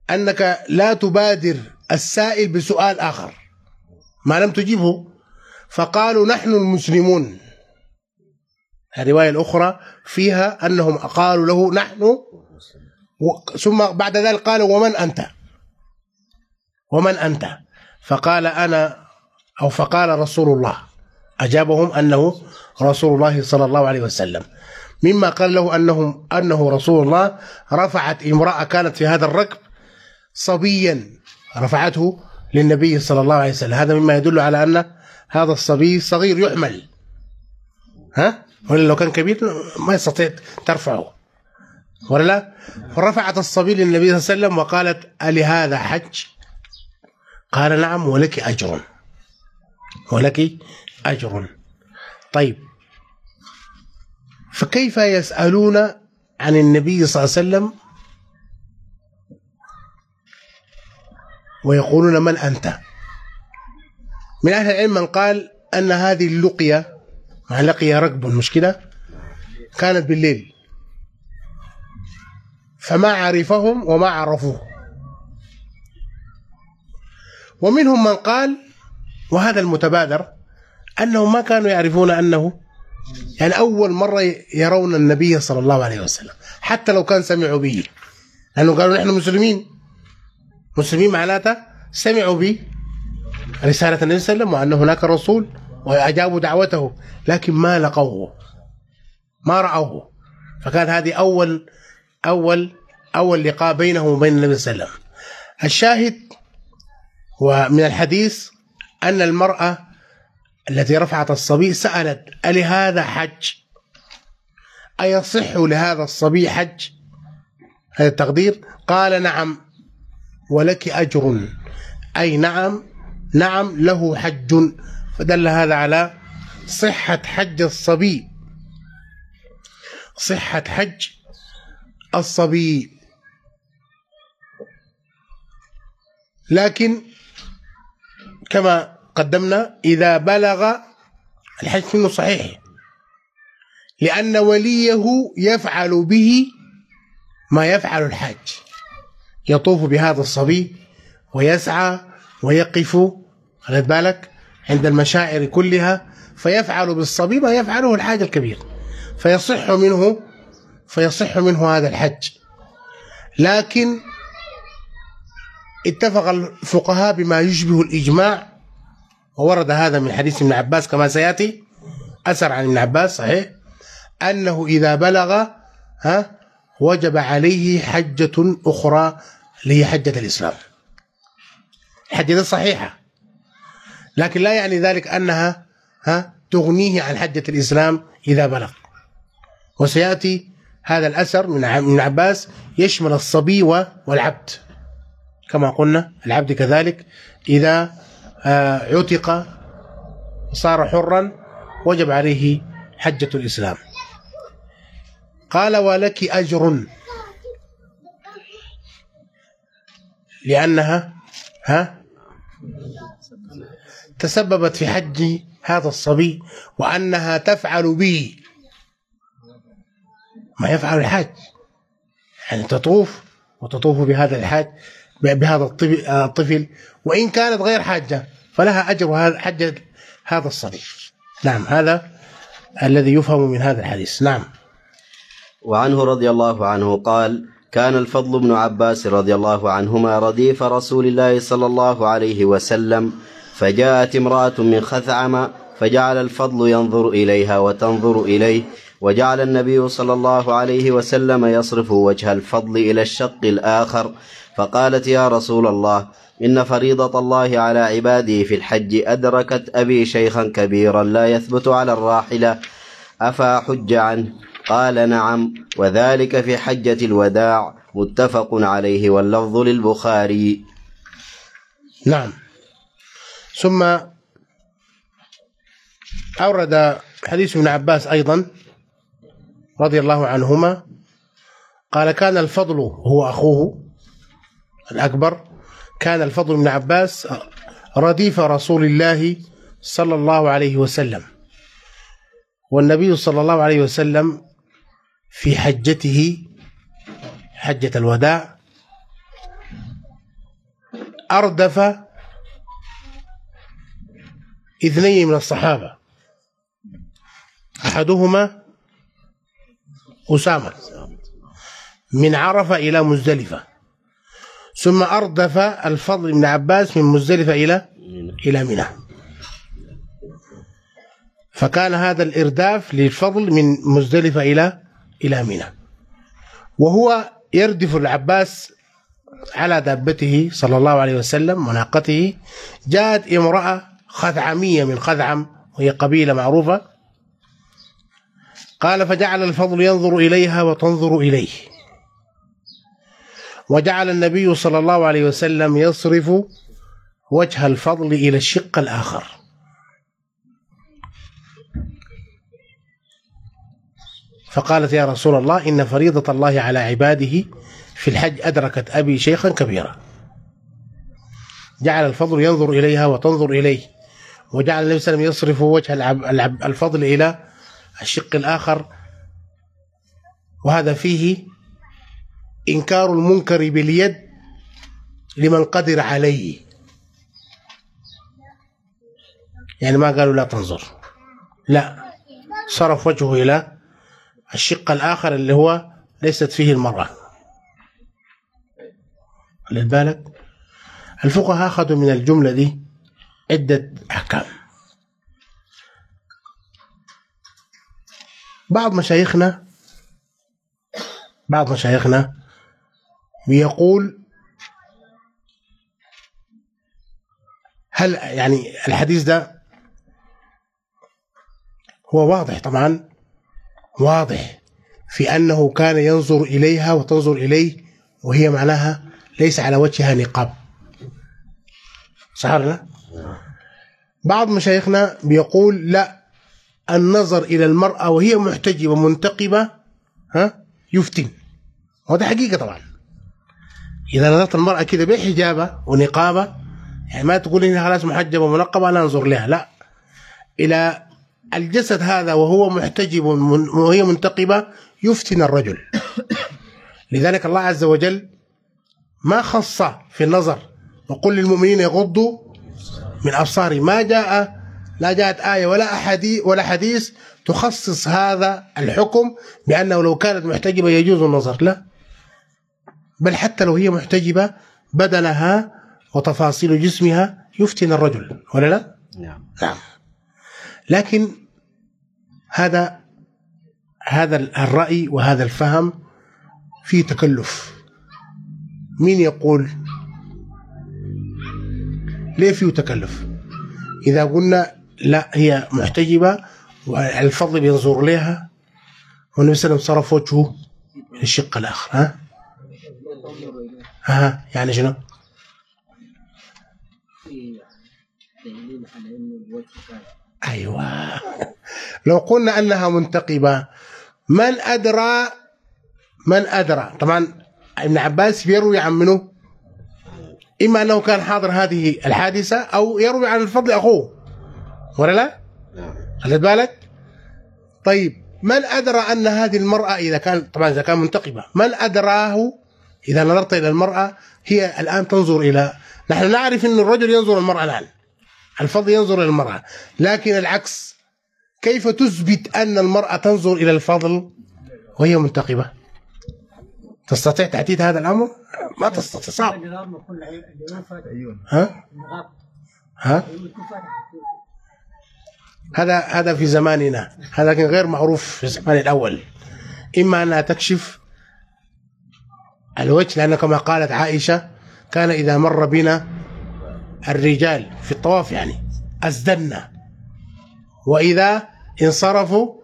أنك لا تبادر السائل بسؤال آخر ما لم تجيبه، فقالوا نحن المسلمون. الرواية الأخرى فيها أنهم قالوا له نحن، ثم بعد ذلك قالوا ومن أنت؟ ومن أنت؟ فقال أنا، أو فقال رسول الله، أجابهم أنه رسول الله صلى الله عليه وسلم. مما قال له أنه رسول الله، رفعت امرأة كانت في هذا الركب صبيا، رفعته للنبي صلى الله عليه وسلم. هذا مما يدل على أن هذا الصبي صغير يحمل، ولا لو كان كبير ما يستطيع ترفعه، ولا لا؟ فرفعت الصبي للنبي صلى الله عليه وسلم وقالت ألي هذا حج؟ قال نعم ولك أجر، ولك أجر. طيب، فكيف يسألون عن النبي صلى الله عليه وسلم ويقولون من أنت؟ من أهل العلم من قال أن هذه اللقية، مع لقي ركب مش كده، كانت بالليل، فما عرفهم وما عرفوه. ومنهم من قال، وهذا المتبادر، أنهم ما كانوا يعرفون أنه، يعني أول مرة يرون النبي صلى الله عليه وسلم، حتى لو كان سمعوا به، لأنه قالوا نحن مسلمين. مسلمين معناته سمعوا به رسالة النبي صلى الله عليه وسلم وأن هناك رسول، وأجابوا دعوته، لكن ما لقوه، ما رأوه. فكان هذه أول لقاء بينه وبين النبي صلى الله عليه وسلم. الشاهد ومن الحديث أن المرأة التي رفعت الصبي سألت ألي هذا حج؟ أيصح لهذا الصبي حج؟ هذا التقدير. قال نعم ولك أجر، أي نعم له حج. فدل هذا على صحة حج الصبي، صحة حج الصبي. لكن كما قدمنا إذا بلغ الحج منه صحيح، لأن وليه يفعل به ما يفعل الحاج، يطوف بهذا الصبي ويسعى ويقف، خلت بالك، عند المشاعر كلها، فيفعل بالصبي ما يفعله الحاج الكبير، فيصح منه هذا الحج. لكن اتفق الفقهاء بما يشبه الإجماع، وورد هذا من حديث ابن عباس كما سيأتي، أثر عن ابن عباس صحيح، أنه إذا بلغ وجب عليه حجة أخرى، اللي هي حجة الإسلام. الحجة صحيحة، لكن لا يعني ذلك أنها تغنيه عن حجة الإسلام إذا بلغ. وسيأتي هذا الأثر من ابن عباس يشمل الصبي والعبد، كما قلنا العبد كذلك إذا عتق صار حرا وجب عليه حجة الإسلام. قال ولك أجر، لأنها تسببت في حج هذا الصبي، وأنها تفعل به ما يفعل الحاج، يعني تطوف بهذا الحاج، بهذا الطفل، وإن كانت غير حاجة فلها أجر حجة هذا الصبي. نعم، هذا الذي يفهم من هذا الحديث. نعم. وعنه رضي الله عنه قال: كان الفضل بن عباس رضي الله عنهما رديف رسول الله صلى الله عليه وسلم، فجاءت امرأة من خثعم، فجعل الفضل ينظر إليها وتنظر إليه، وجعل النبي صلى الله عليه وسلم يصرف وجه الفضل إلى الشق الآخر، فقالت: يا رسول الله، إن فريضة الله على عباده في الحج أدركت أبي شيخا كبيرا لا يثبت على الراحلة، أفأحج عنه؟ قال: نعم، وذلك في حجة الوداع، متفق عليه، واللفظ للبخاري. نعم. ثم أورد حديث ابن عباس أيضا رضي الله عنهما، قال: كان الفضل، هو أخوه الأكبر، كان الفضل بن عباس رديف رسول الله صلى الله عليه وسلم، والنبي صلى الله عليه وسلم في حجته حجة الوداع أردف اثنين من الصحابة، أحدهما أسامة من عرفة إلى مزدلفة، ثم أردف الفضل بن عباس من مزدلفة إلى منى، فكان هذا الإرداف للفضل من مزدلفة إلى منى، وهو يردف العباس على دابته صلى الله عليه وسلم وناقته. جاءت امرأة خثعمية من خثعم، وهي قبيلة معروفة. قال: فجعل الفضل ينظر إليها وتنظر إليه، وجعل النبي صلى الله عليه وسلم يصرف وجه الفضل إلى الشق الآخر. فقالت: يا رسول الله، إن فريضة الله على عباده في الحج أدركت أبي شيخا كبيرا. جعل الفضل ينظر إليها وتنظر إليه، وجعل النبي صلى الله عليه وسلم يصرف وجه الفضل إلى الشق الآخر، وهذا فيه إنكار المنكر باليد لمن قدر عليه. يعني ما قالوا لا تنظر، لا، صرف وجهه إلى الشق الآخر اللي هو ليست فيه المرأة. للبالك الفقهاء أخذوا من الجملة دي عدة أحكام. بعض مشايخنا بيقول: هل يعني الحديث ده هو واضح، طبعا واضح في أنه كان ينظر إليها وتنظر إليه، وهي معناها ليس على وجهها نقاب، صح ولا لا؟ بعض مشايخنا بيقول: لا، النظر إلى المرأة وهي محتجبة منتقبة يفتن، وهذا حقيقة طبعا. إذا نظرت المرأة كده بحجابة ونقابة، يعني ما تقول إنها خلاص محجبة ومنقبة أنا أنظر لها، لا، إلى الجسد هذا وهو محتجب وهي منتقبة يفتن الرجل. لذلك الله عز وجل ما خص في النظر، وقل للمؤمنين يغضوا من أبصارهم. لا جاءت آية ولا حديث تخصص هذا الحكم بأنه لو كانت محتجبة يجوز النظر، لا، بل حتى لو هي محتجبة بدنها وتفاصيل جسمها يفتن الرجل، ولا لا؟ نعم. لكن هذا الرأي وهذا الفهم فيه تكلف. مين يقول ليه فيه تكلف؟ إذا قلنا لا، هي محتجبة والفضل بينظر لها والنبي صلى الله عليه وسلم صرف وجهه للشق الآخر، يعني شنو؟ أيوة، لو قلنا أنها منتقبة من أدرى. طبعا ابن عباس بيروي عن منه، إما أنه كان حاضر هذه الحادثة أو يروي عن الفضل أخوه، ولا لا؟ خلت بالك؟ طيب، من أدرى أن هذه المرأة إذا كان منتقبة، من أدراه إذا نظرت إلى المرأة هي الآن تنظر إلى، نحن نعرف أن الرجل ينظر المرأة الآن، الفضل ينظر إلى المرأة، لكن العكس، كيف تثبت أن المرأة تنظر إلى الفضل وهي منتقبة؟ تستطيع تحديد هذا الأمر؟ ما تستطيع، صعب. هذا في زماننا، هذا لكن غير معروف في الزمان الأول. إما أنها تكشف الوجه، لأن كما قالت عائشة: كان إذا مر بنا الرجال في الطواف يعني أسدلنا، وإذا انصرفوا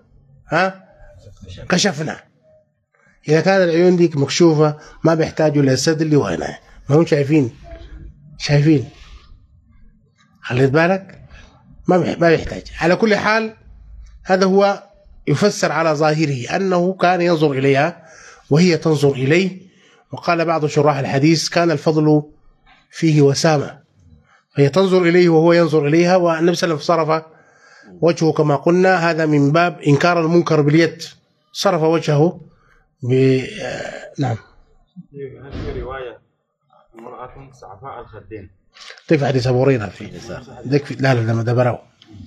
كشفنا. إذا كانت العيون ديك مكشوفة ما بيحتاجوا للسدل وهنا، ما هم شايفين. خليت بالك؟ ما بيحتاج. على كل حال هذا هو يفسر على ظاهره أنه كان ينظر إليها وهي تنظر إليه. وقال بعض شراح الحديث: كان الفضل فيه وسامة، فهي تنظر إليه وهو ينظر إليها، والنبي صلى الله عليه وسلم صرف وجهه كما قلنا، هذا من باب إنكار المنكر باليد، صرف وجهه نعم. هذه رواية امرأة سعفاء الخدين. طيب حديث أبو هريرة فيه لا ما دبره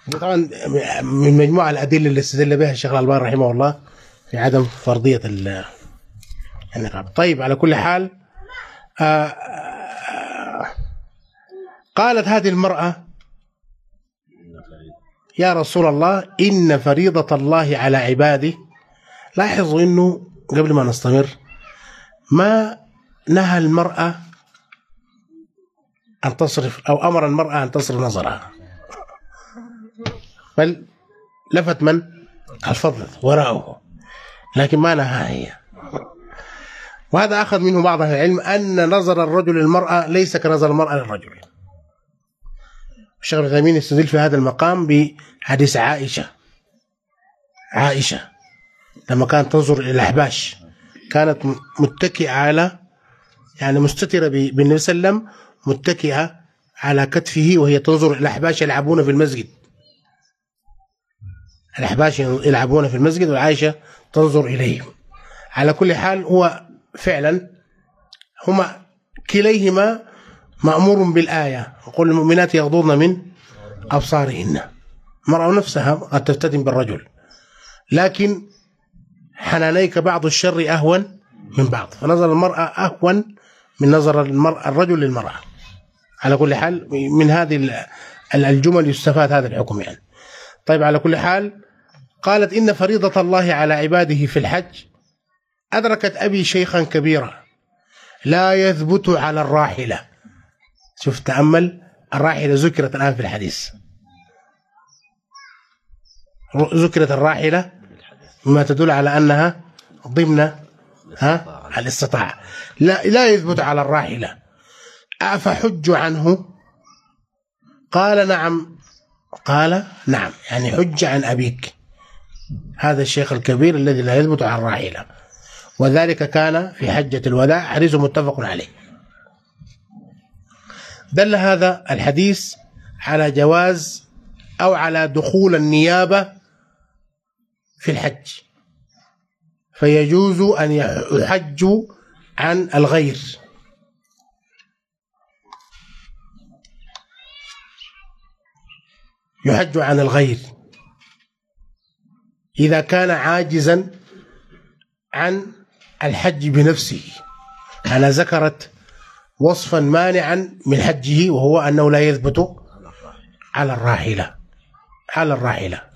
طبعا من مجموعة الأدلة اللي استدل بها الشيخ الألباني رحمه الله في عدم فرضية النقاب. طيب على كل حال قالت هذه المرأة يا رسول الله إن فريضة الله على عباده. لاحظوا إنه قبل ما نستمر ما نهى المرأة أن تصرف أو أمر المرأة أن تصرف نظرها، بل لفت من الفضل وراءه، لكن ما نهى هي. وهذا أخذ منه بعض أهل العلم أن نظر الرجل للمرأة ليس كنظر المرأة للرجل. الشيخ العثيمين يستدل في هذا المقام بحديث عائشة لما كانت تنظر إلى الأحباش، كانت متكئة على يعني مستترة بالنبي صلى الله عليه وسلم، متكئة على كتفه وهي تنظر إلى الأحباش يلعبون في المسجد. الأحباش يلعبون في المسجد وعائشة تنظر إليهم. على كل حال هو فعلا هما كليهما مأمور بالآية وقل المؤمنات يغضضن من أبصارهن. المرأة نفسها قد تفتتن بالرجل، لكن حنانيك بعض الشر أهون من بعض، فنظر المرأة أهون من نظر الرجل للمرأة. على كل حال من هذه الجمل يستفاد هذا الحكم يعني. طيب على كل حال قالت إن فريضة الله على عباده في الحج أدركت أبي شيخا كبيرا لا يثبت على الراحلة. شوف تأمل، الراحلة ذكرت الآن في الحديث، ذكرت الراحلة مما تدل على أنها ضمن الاستطاعة. لا يثبت على الراحلة. أفحج عنه؟ قال نعم. قال نعم يعني حج عن أبيك، هذا الشيخ الكبير الذي لا يثبت على الراحلة، وذلك كان في حجة الوداع، حديث متفق عليه. دل هذا الحديث على جواز أو على دخول النيابة في الحج، فيجوز أن يحج عن الغير. يحج عن الغير إذا كان عاجزا عن الحج بنفسه. أنا ذكرت وصفا مانعا من حجه وهو أنه لا يثبت على الراحلة.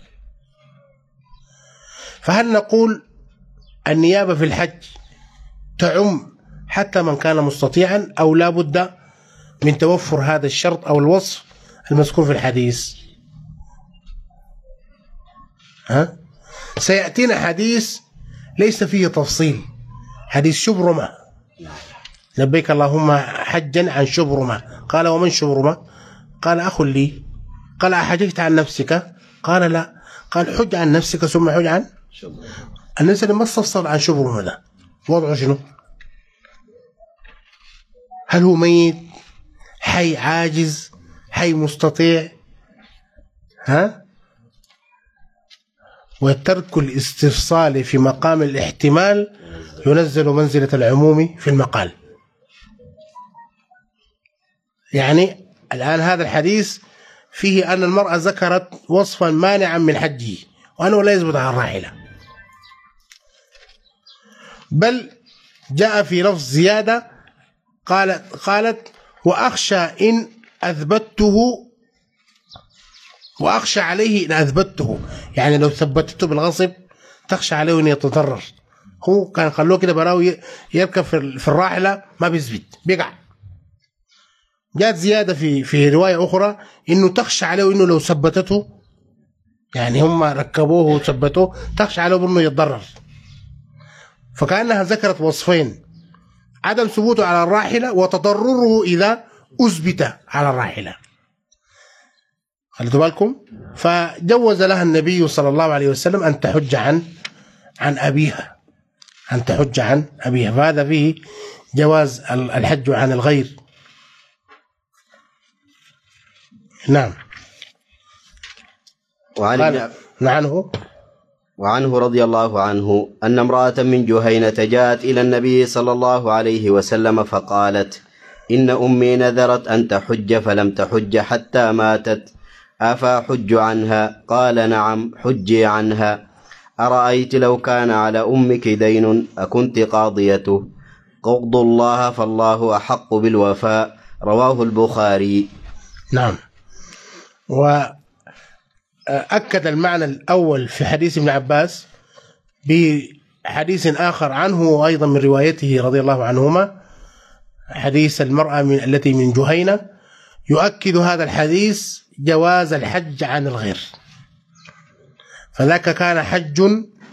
فهل نقول النيابة في الحج تعم حتى من كان مستطيعا، أو لا بد من توفر هذا الشرط أو الوصف المذكور في الحديث؟ سيأتينا حديث ليس فيه تفصيل، حديث شبرمة، لبيك اللهم حجا عن شبرمة. قال ومن شبرمة؟ قال أخ لي. قال أحججت عن نفسك؟ قال لا. قال حج عن نفسك ثم حج عن الناس. اللي ما استفصل عن شبرمة ده وضعه شنو؟ هل هو ميت، حي، عاجز، حي، مستطيع؟ وترك الاستفصال في مقام الاحتمال ينزل منزلة العموم في المقال. يعني الآن هذا الحديث فيه أن المرأة ذكرت وصفا مانعا من حجه وأنه لا يثبت على الراحلة، بل جاء في لفظ زيادة قالت وأخشى إن أثبته، وأخشى عليه إن أثبته، يعني لو ثبتته بالغصب تخشى عليه أن يتضرر. هو كان خلوه كده براوي يركب في الراحلة ما بيثبت بيقع. جاءت زيادة في رواية أخرى إنه تخشى عليه إنه لو ثبتته، يعني هم ركبوه وثبتوه، تخشى عليه إنه يتضرر. فكأنها ذكرت وصفين: عدم ثبوته على الراحلة وتضرره إذا أثبت على الراحلة. خلتوا بالكم؟ فجوز لها النبي صلى الله عليه وسلم أن تحج عن أبيها، أن تحج عن أبيها، فهذا فيه جواز الحج عن الغير. نعم. وعنه رضي الله عنه أن امرأة من جهينة جاءت إلى النبي صلى الله عليه وسلم فقالت: إن أمي نذرت أن تحج فلم تحج حتى ماتت، أفحج عنها؟ قال نعم حجي عنها. أرأيت لو كان على أمك دين أكنت قاضيته؟ قضوا الله فالله أحق بالوفاء. رواه البخاري. نعم. وأكد المعنى الأول في حديث ابن عباس بحديث آخر عنه أيضا من روايته رضي الله عنهما، حديث المرأة التي من جهينة، يؤكد هذا الحديث جواز الحج عن الغير. فذاك كان حج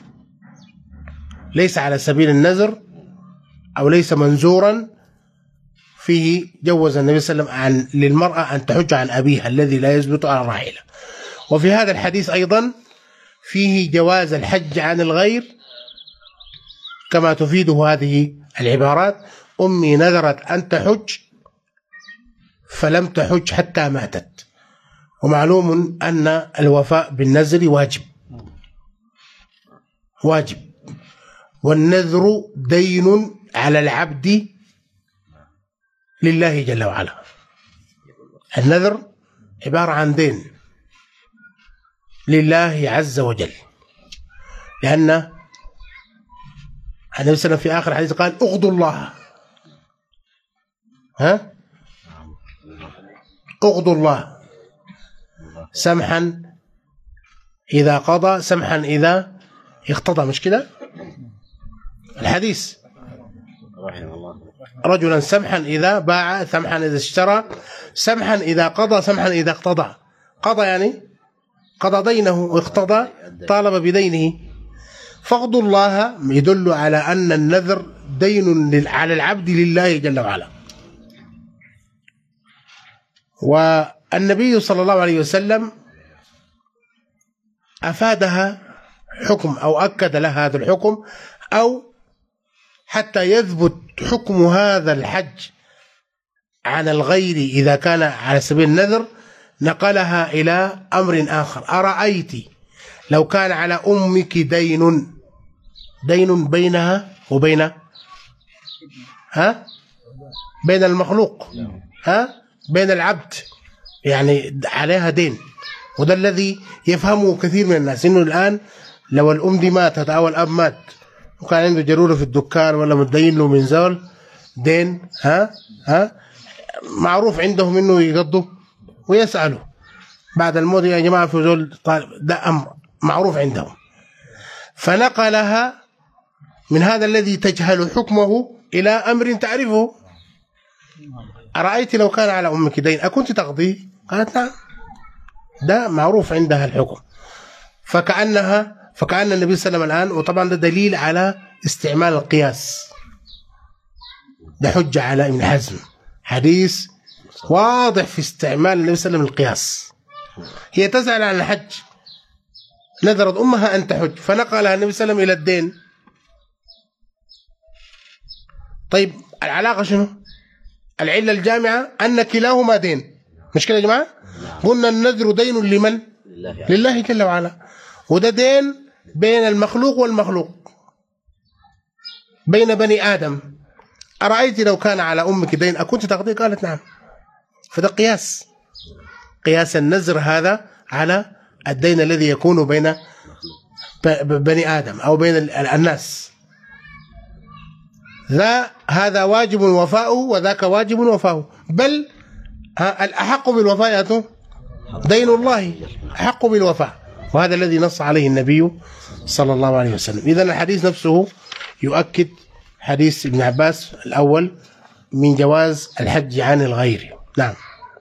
ليس على سبيل النذر أو ليس منزورا، فيه جوز النبي صلى الله عليه وسلم للمرأة أن تحج عن أبيها الذي لا يثبت على الراحلة. وفي هذا الحديث أيضا فيه جواز الحج عن الغير، كما تفيده هذه العبارات: أمي نذرت أن تحج فلم تحج حتى ماتت. ومعلوم أن الوفاء بالنذر واجب، والنذر دين على العبد لله جل وعلا. النذر عبارة عن دين لله عز وجل، لأن النبي صلى الله عليه وسلم في آخر الحديث قال: اغضوا الله، اغضوا الله سمحا إذا قضى سمحا إذا اقتضى. مش كده الحديث؟ رجلا سمحا إذا باع، سمحا إذا اشترى، سمحا إذا قضى، سمحا إذا اقتضى. قضى يعني قضى دينه، واقتضى طالب بدينه. فاغضوا الله يدل على أن النذر دين على العبد لله جل وعلا. والنبي صلى الله عليه وسلم أفادها حكم أو أكد لها هذا الحكم، أو حتى يثبت حكم هذا الحج عن الغير إذا كان على سبيل النذر، نقلها إلى أمر آخر: أرأيت لو كان على أمك دين بينها وبين بين المخلوق، بين العبد، يعني عليها دين. وده الذي يفهمه كثير من الناس، إنه الآن لو الأم دي ماتت أو الأب مات وكان عنده جرورة في الدكان ولا متدين له من زول دين، معروف عندهم إنه يقضوا ويسألوا بعد الموت: يا جماعة في زول طالب، ده أمر معروف عندهم. فنقلها من هذا الذي تجهل حكمه إلى أمر تعرفه: أرأيت لو كان على أمك دين أكنت تقضيه؟ قالت نعم. ده معروف عندها الحكم. فكأن النبي صلى الله عليه وسلم الآن، وطبعا ده دليل على استعمال القياس، ده حجة على ابن حزم، حديث واضح في استعمال النبي صلى الله عليه وسلم القياس. هي تسأل عن الحج، نذرت أمها أن تحج، فنقلها النبي صلى الله عليه وسلم إلى الدين. طيب العلاقة شنو؟ العلة الجامعة أن كلاهما دين، مش كده يا جماعة؟ قلنا النذر دين لمن؟ لله جل وعلا، وده دين بين المخلوق والمخلوق، بين بني آدم. أرأيت لو كان على أمك دين أكنت تقضي؟ قالت نعم. فده قياس النذر هذا على الدين الذي يكون بين بني آدم أو بين الناس. هذا واجب وفاؤه وذاك واجب وفاؤه، بل الأحق بالوفاء دين الله، أحق بالوفاء، وهذا الذي نص عليه النبي صلى الله عليه وسلم. إذن الحديث نفسه يؤكد حديث ابن عباس الأول من جواز الحج عن الغير. نعم.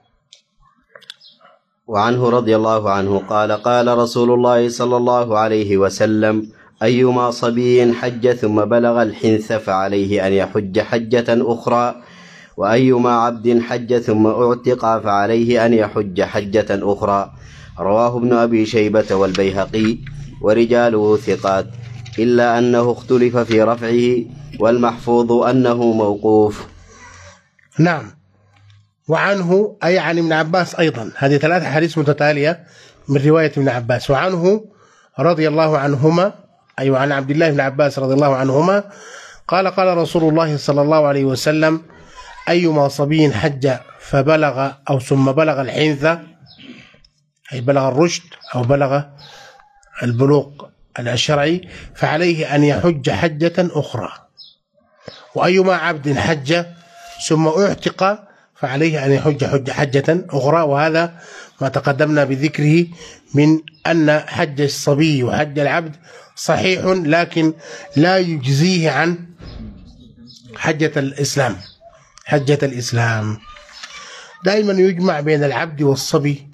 وعنه رضي الله عنه قال: قال رسول الله صلى الله عليه وسلم: أيما صبي حج ثم بلغ الحنث فعليه أن يحج حجة أخرى، وأيما عبد حج ثم أعتق فعليه أن يحج حجة أخرى. رواه ابن أبي شيبة والبيهقي ورجاله ثقات، إلا أنه اختلف في رفعه، والمحفوظ أنه موقوف. نعم. وعنه أي عن ابن عباس أيضا، هذه 3 حديث متتالية من رواية ابن عباس. وعنه رضي الله عنهما، أي عن عبد الله بن عباس رضي الله عنهما قال: قال رسول الله صلى الله عليه وسلم: أيما صبي حج فبلغ أو ثم بلغ الحنث أي بلغ الرشد أو بلغ البلوغ الشرعي، فعليه أن يحج حجة أخرى. وأيما عبد حج ثم اعتق فعليه أن يحج حجة أخرى. وهذا ما تقدمنا بذكره من أن حج الصبي وحج العبد صحيح، لكن لا يجزيه عن حجة الإسلام. حجة الإسلام دائما يجمع بين العبد والصبي.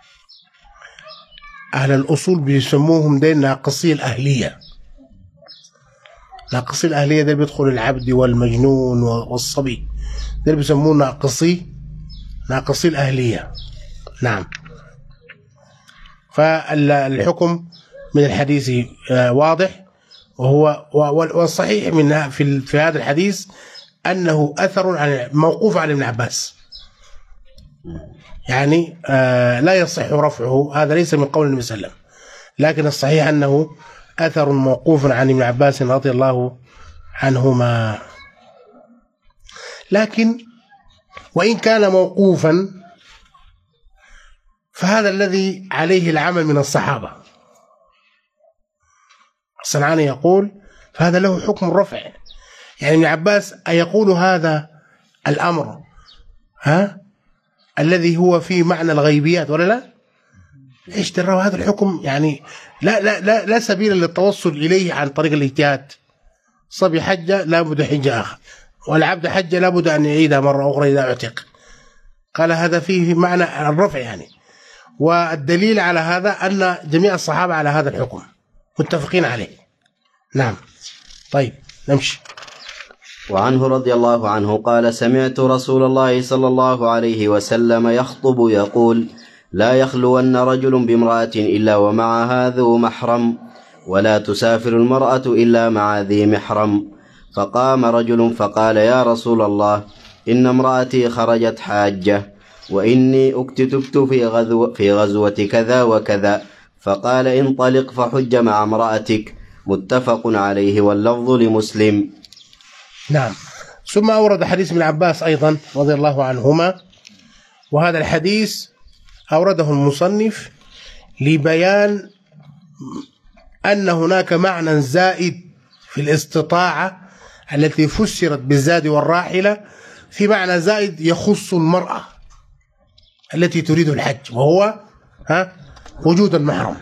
أهل الأصول بيسموهم دين ناقصي الأهلية. ناقصي الأهلية ده بيدخل العبد والمجنون والصبي، ده بيسموه ناقصي الأهلية. نعم. فالحكم من الحديث واضح، وهو والصحيح من في هذا الحديث أنه أثر موقوف عن ابن عباس، يعني لا يصح رفعه، هذا ليس من قول النبي صلى الله عليه وسلم، لكن الصحيح أنه أثر موقوف عن ابن عباس رضي الله عنهما. لكن وإن كان موقوفا فهذا الذي عليه العمل من الصحابة. الصنعاني يقول فهذا له حكم الرفع. يعني ابن عباس أيقول هذا الأمر الذي هو في معنى الغيبيات ولا لا؟ ايش دروا هذا الحكم؟ يعني لا سبيل للتوصل إليه عن طريق الاجتهاد. صبي حجة لابد حجة آخر، والعبد حجة لابد أن يعيدها مرة أخرى إذا اعتق. قال هذا فيه معنى الرفع يعني. والدليل على هذا أن جميع الصحابة على هذا الحكم متفقين عليه. نعم. طيب نمشي. وعنه رضي الله عنه قال: سمعت رسول الله صلى الله عليه وسلم يخطب يقول: لا يخلون رجل بامرأة إلا ومعها ذو محرم، ولا تسافر المرأة إلا مع ذي محرم. فقام رجل فقال: يا رسول الله، إن امرأتي خرجت حاجة، وإني اكتتبت في غزوة كذا وكذا. فقال: انطلق فحج مع امرأتك. متفق عليه واللفظ لمسلم. نعم. ثم أورد حديث ابن عباس أيضا رضي الله عنهما، وهذا الحديث أورده المصنف لبيان أن هناك معنى زائد في الاستطاعة التي فسرت بالزاد والراحلة، في معنى زائد يخص المرأة التي تريد الحج، وهو وجود المحرم.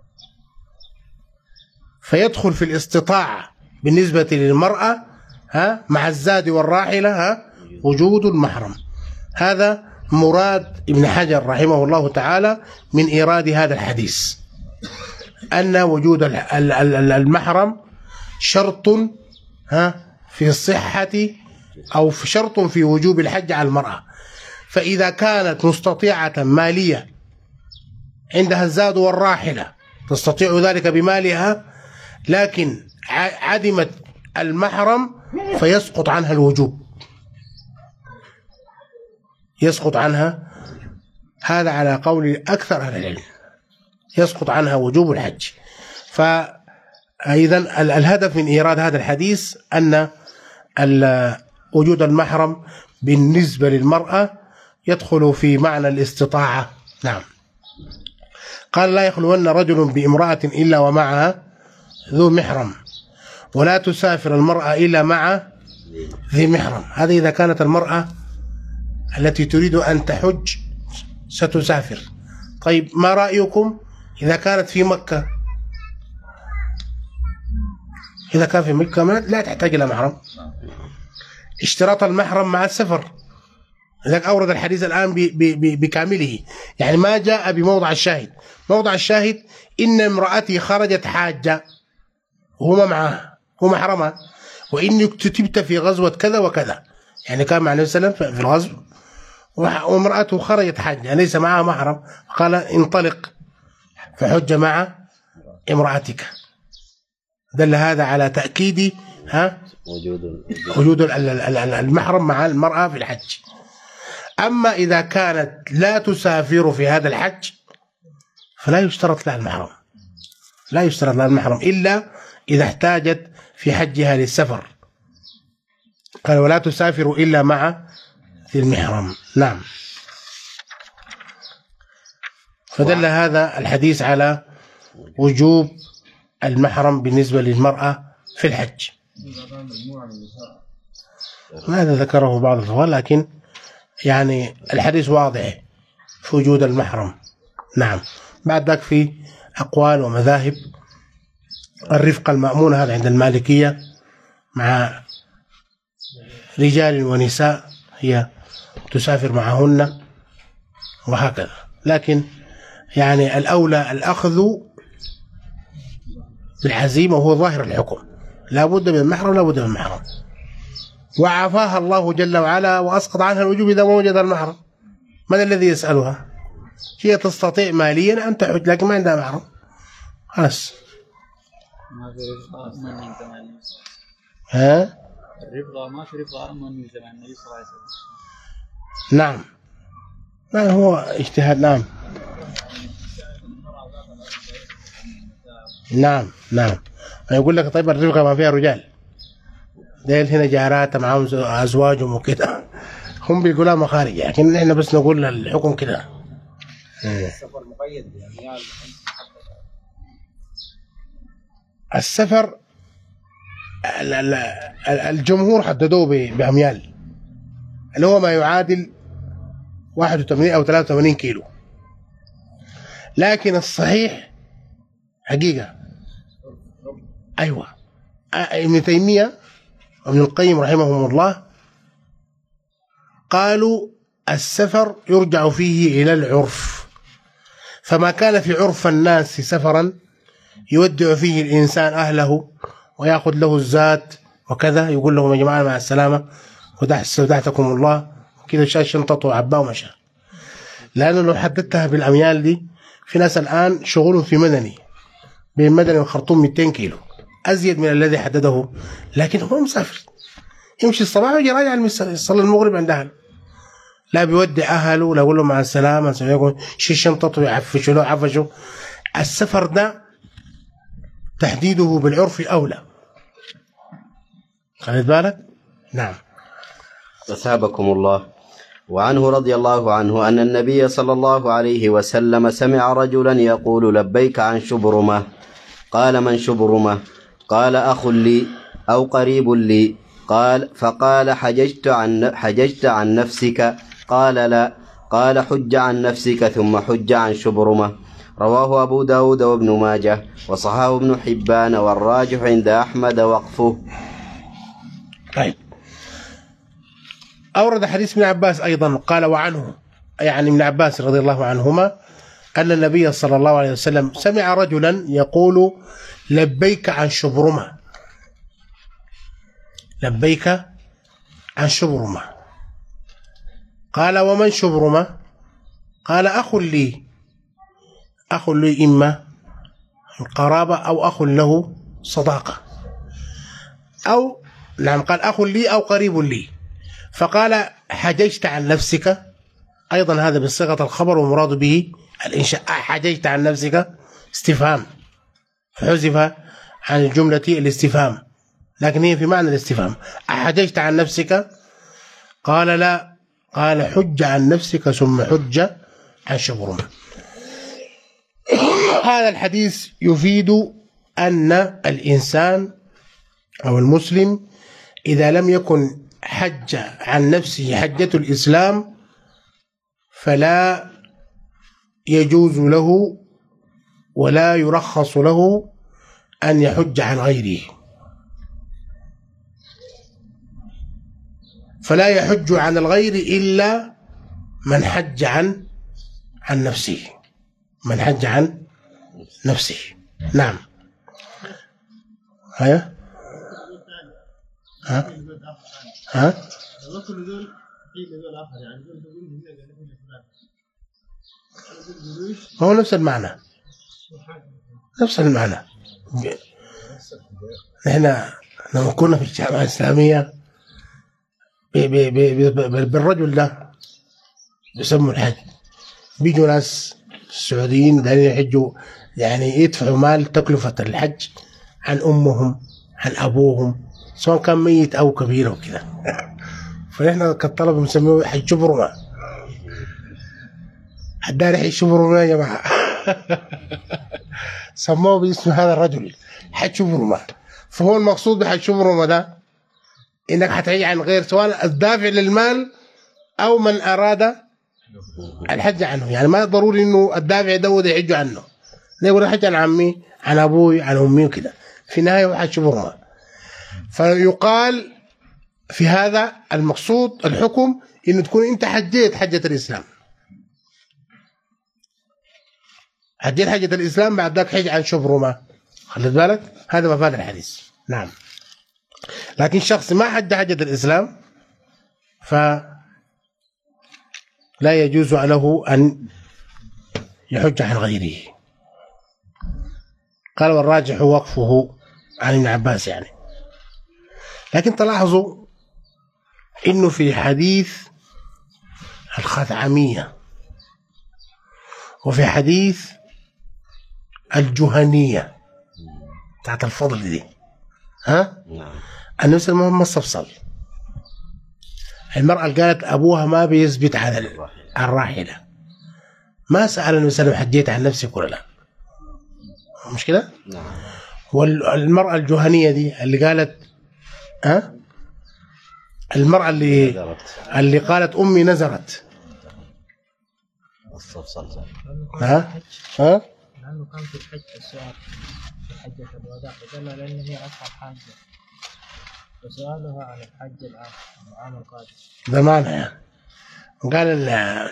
فيدخل في الاستطاعة بالنسبة للمرأة مع الزاد والراحلة وجود المحرم. هذا مراد ابن حجر رحمه الله تعالى من إيراد هذا الحديث، أن وجود المحرم شرط في الصحة أو شرط في وجوب الحج على المرأة. فإذا كانت مستطيعة مالية عندها الزاد والراحلة تستطيع ذلك بمالها، لكن عدمت المحرم فيسقط عنها الوجوب، يسقط عنها. هذا على قول أكثر أهل العلم، يسقط عنها وجوب الحج. فإذا الهدف من إيراد هذا الحديث أن وجود المحرم بالنسبة للمرأة يدخل في معنى الاستطاعة. نعم. قال: لا يخلون رجل بامرأة إلا ومعها ذو محرم، ولا تسافر المرأة إلا مع ذي محرم. هذا إذا كانت المرأة التي تريد أن تحج ستسافر. طيب ما رأيكم إذا كانت في مكة؟ إذا كان في مكة لا تحتاج إلى محرم. اشتراط المحرم مع السفر، لذلك أورد الحديث الآن بكامله، يعني ما جاء بموضع الشاهد. موضع الشاهد إن امرأتي خرجت حاجة وهما معها، هو محرمها، وإني اكتتبت في غزوة كذا وكذا، يعني كان مع النبي صلى الله عليه وسلم في الغزو وامرأته خرجت حاجة ليس معها محرم، قال: انطلق فحج مع امرأتك. دل هذا على تأكيد وجود المحرم مع المرأة في الحج. أما إذا كانت لا تسافر في هذا الحج فلا يشترط لها المحرم، لا يشترط لها المحرم إلا إذا احتاجت في حجها للسفر. قال: ولا تسافر إلا مع ذي المحرم. نعم. فدل هذا الحديث على وجوب المحرم بالنسبة للمرأة في الحج. ماذا ذكره بعض الفقهاء، لكن يعني الحديث واضح في وجود المحرم. نعم. بعد ذلك في أقوال ومذاهب. الرفقة المأمونة هذا عند المالكية مع رجال ونساء، هي تسافر معهن وهكذا، لكن يعني الأولى الأخذ بالعزيمة وهو ظاهر الحكم، لا بد من محرم، لا بد من محرم. وعافاها الله جل وعلا وأسقط عنها الوجوب إذا ما وجد المحرم. من الذي يسألها؟ هي تستطيع ماليا أن تحج لكن ما عندها محرم، خلاص. ما في رفقة من زمان. ها؟ الرفقة ما في رفقة من زمان النبي صلى الله عليه وسلم. نعم، ما هو اجتهاد. نعم نعم نعم. يقول لك طيب الرفقة ما فيها رجال، ديل هنا جارات معهم أزواجهم وكده، هم بيقولوا مخارج، لكن احنا بس نقول الحكم كده. السفر مقيد يعني السفر الجمهور حددوه بأميال، اللي هو ما يعادل 81 أو 83 كيلو، لكن الصحيح حقيقة أيوة ابن تيمية وابن القيم رحمهم الله قالوا السفر يرجع فيه إلى العرف، فما كان في عرف الناس سفرا يودع فيه الإنسان أهله ويأخذ له الزاد وكذا، يقول لهم يا جماعة مع السلامة ودعتكم الله كذا، شاش شنطته وعباه ومشى. لأنه لو حددتها بالأميال دي، في ناس الآن شغلهم في مدني، بين مدني وخرطوم 200 كيلو أزيد من الذي حدده، لكن هو مسافر يمشي الصباح ويجي راجع يصلي المغرب عند أهله، لا بيودع أهله، لا يقول له مع السلامة، يقول شيل شنطته ويعفشه له عفشه. السفر ده تحديده بالعرف أولى، خلي بالك. نعم. أثابكم الله. وعنه رضي الله عنه أن النبي صلى الله عليه وسلم سمع رجلا يقول لبيك عن شبرمة. قال من شبرمة؟ قال أخ لي أو قريب لي. فقال حججت عن نفسك؟ قال لا. قال حج عن نفسك ثم حج عن شبرمة. رواه أبو داود وابن ماجه وصححه ابن حبان، والراجح عند أحمد وقفه. طيب، أورد حديث ابن عباس أيضا قال وعنه، يعني ابن عباس رضي الله عنهما، أن النبي صلى الله عليه وسلم سمع رجلا يقول لبيك عن شبرمة. لبيك عن شبرمة. قال ومن شبرمة؟ قال أخ لي. أخ لي إما القرابة أو أخ له صداقة، أو نعم قال أخ لي أو قريب لي. فقال حججت عن نفسك، أيضا هذا بصيغة الخبر ومراد به الإنشاء. حججت عن نفسك استفهام، حذف عن الجملة الاستفهام، لكن هي في معنى الاستفهام. حججت عن نفسك؟ قال لا. قال حج عن نفسك ثم حج عن شبرمة. هذا الحديث يفيد أن الإنسان أو المسلم إذا لم يكن حج عن نفسه حجة الإسلام فلا يجوز له ولا يرخص له أن يحج عن غيره، فلا يحج عن الغير إلا من حج عن نفسه، من حج عن نفسه. نعم. ها ها ها هو نفس المعنى، نفس المعنى. نحن لما كنا في الجامعة الإسلامية بالرجل ده بيسموا الحج، بيجوا ناس السعوديين دايرين يحجوا، يعني يدفعوا مال تكلفة الحج عن أمهم عن أبوهم، سواء كان ميت أو كبير وكذا. فنحن كالطلبة بنسميه حج شبرمة. الداري حج شبرمة يا جماعة. سموه باسم هذا الرجل حج شبرمة. فهو المقصود بحج شبرمة ده إنك حتعيش عن غير، سواء الدافع للمال أو من أراد الحج عنه. يعني ما ضروري إنه الدافع ده يحج عنه، لا يقول الحج عن عمي، عن أبوي، عن أمي وكده، في النهاية هو حج شبرمة. فيقال في هذا المقصود الحكم إنه تكون أنت حجيت حجة الإسلام، حجيت حجة الإسلام، بعد ذاك حج عن شبرمة. خلي بالك هذا مفاد الحديث. نعم. لكن شخص ما حج حجة الإسلام فلا يجوز له أن يحج عن غيره. قال والراجح وقفه عن ابن عباس يعني. لكن تلاحظوا إنه في حديث الخثعمية وفي حديث الجهنية بتاعت الفضل دي، ها؟ النبي صلى الله عليه وسلم ما استفصل. المرأة اللي قالت أبوها ما بيثبت على الراحلة، ما سأل النبي صلى الله عليه وسلم حجيت عن نفسك ولا لا، مش كده؟ والمرأة الجهنية دي اللي قالت المرأة اللي قالت أمي نزرت، لأنه كان في الحج السؤال في حجة الوداع، فقال لأن هي أصحاب حاجة، وسؤالها عن الحج العام القادم. ده معنى يعني قال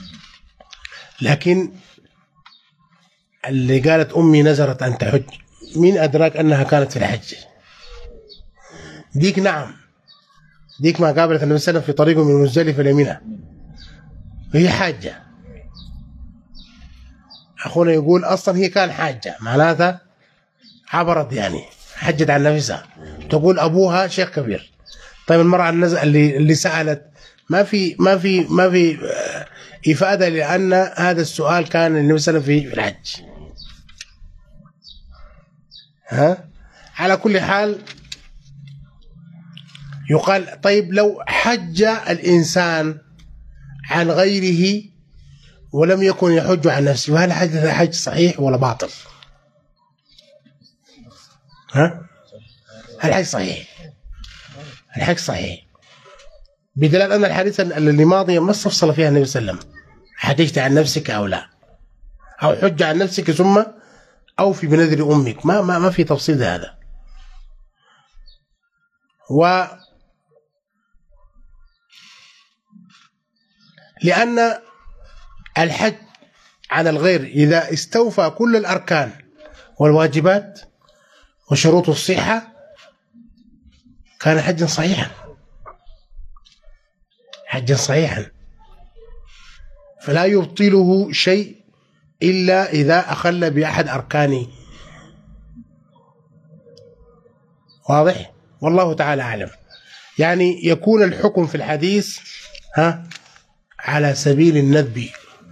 لكن اللي قالت أمي نزرت أن تحج، مين أدراك أنها كانت في الحج؟ ديك نعم، ديك ما قابلت النبي صلى الله عليه وسلم في طريقه من مزدلفة لمنى وهي حاجة. أخونا يقول أصلا هي كان حاجة، معناتها عبرت يعني حجت عن نفسها. تقول أبوها شيخ كبير. طيب المرأة اللي سألت ما في إفادة، لأن هذا السؤال كان النبي صلى الله عليه وسلم في الحج. على كل حال يقال طيب لو حج الإنسان عن غيره ولم يكن يحج عن نفسه، وهل حج صحيح ولا باطل؟ الحج صحيح، الحج صحيح، بدلالة أن الحديث اللي ماضي ما استفصل فيها النبي صلى الله عليه وسلم حججت عن نفسك أو لا، أو حج عن نفسك ثم أو في بنذر أمك، ما في تفصيل هذا. لأن الحج عن الغير إذا استوفى كل الأركان والواجبات وشروط الصحة كان حجا صحيحا، حجا صحيحا، فلا يبطله شيء إلا إذا أخل بأحد أركانه. واضح؟ والله تعالى أعلم. يعني يكون الحكم في الحديث على سبيل الندب،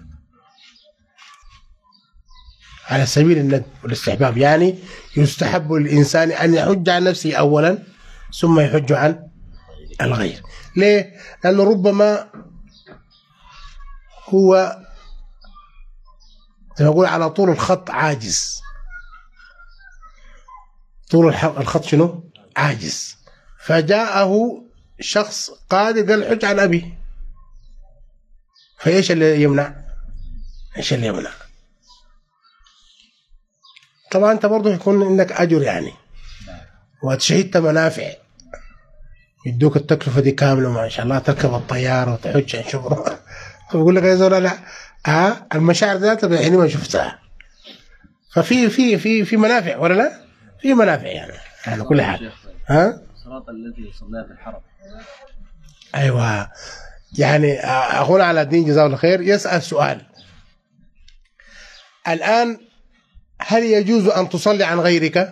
على سبيل الندب والاستحباب، يعني يستحب للإنسان أن يحج عن نفسه أولا ثم يحج عن الغير. ليه؟ لأنه ربما هو يقول على طول الخط عاجز، طول الخط شنو؟ عاجز، فجاءه شخص قادر قال حج عن أبي، فإيش اللي يمنع؟ إيش اللي يمنع؟ طبعا أنت برضو يكون عندك أجر يعني، وتشهدت منافع، يدوك التكلفة دي كاملة ما شاء الله، تركب الطيارة وتحج عن شبرا، فبقول لك يا زول لا المشاعر ذاتها بعيني ما شفتها. ففي في في في منافع ولا لا؟ في منافع يعني كل حاجة. الصلاة التي صليها في الحرم. أيوة، يعني أخونا على الدين جزاه الله خير يسأل سؤال الآن: هل يجوز أن تصلي عن غيرك؟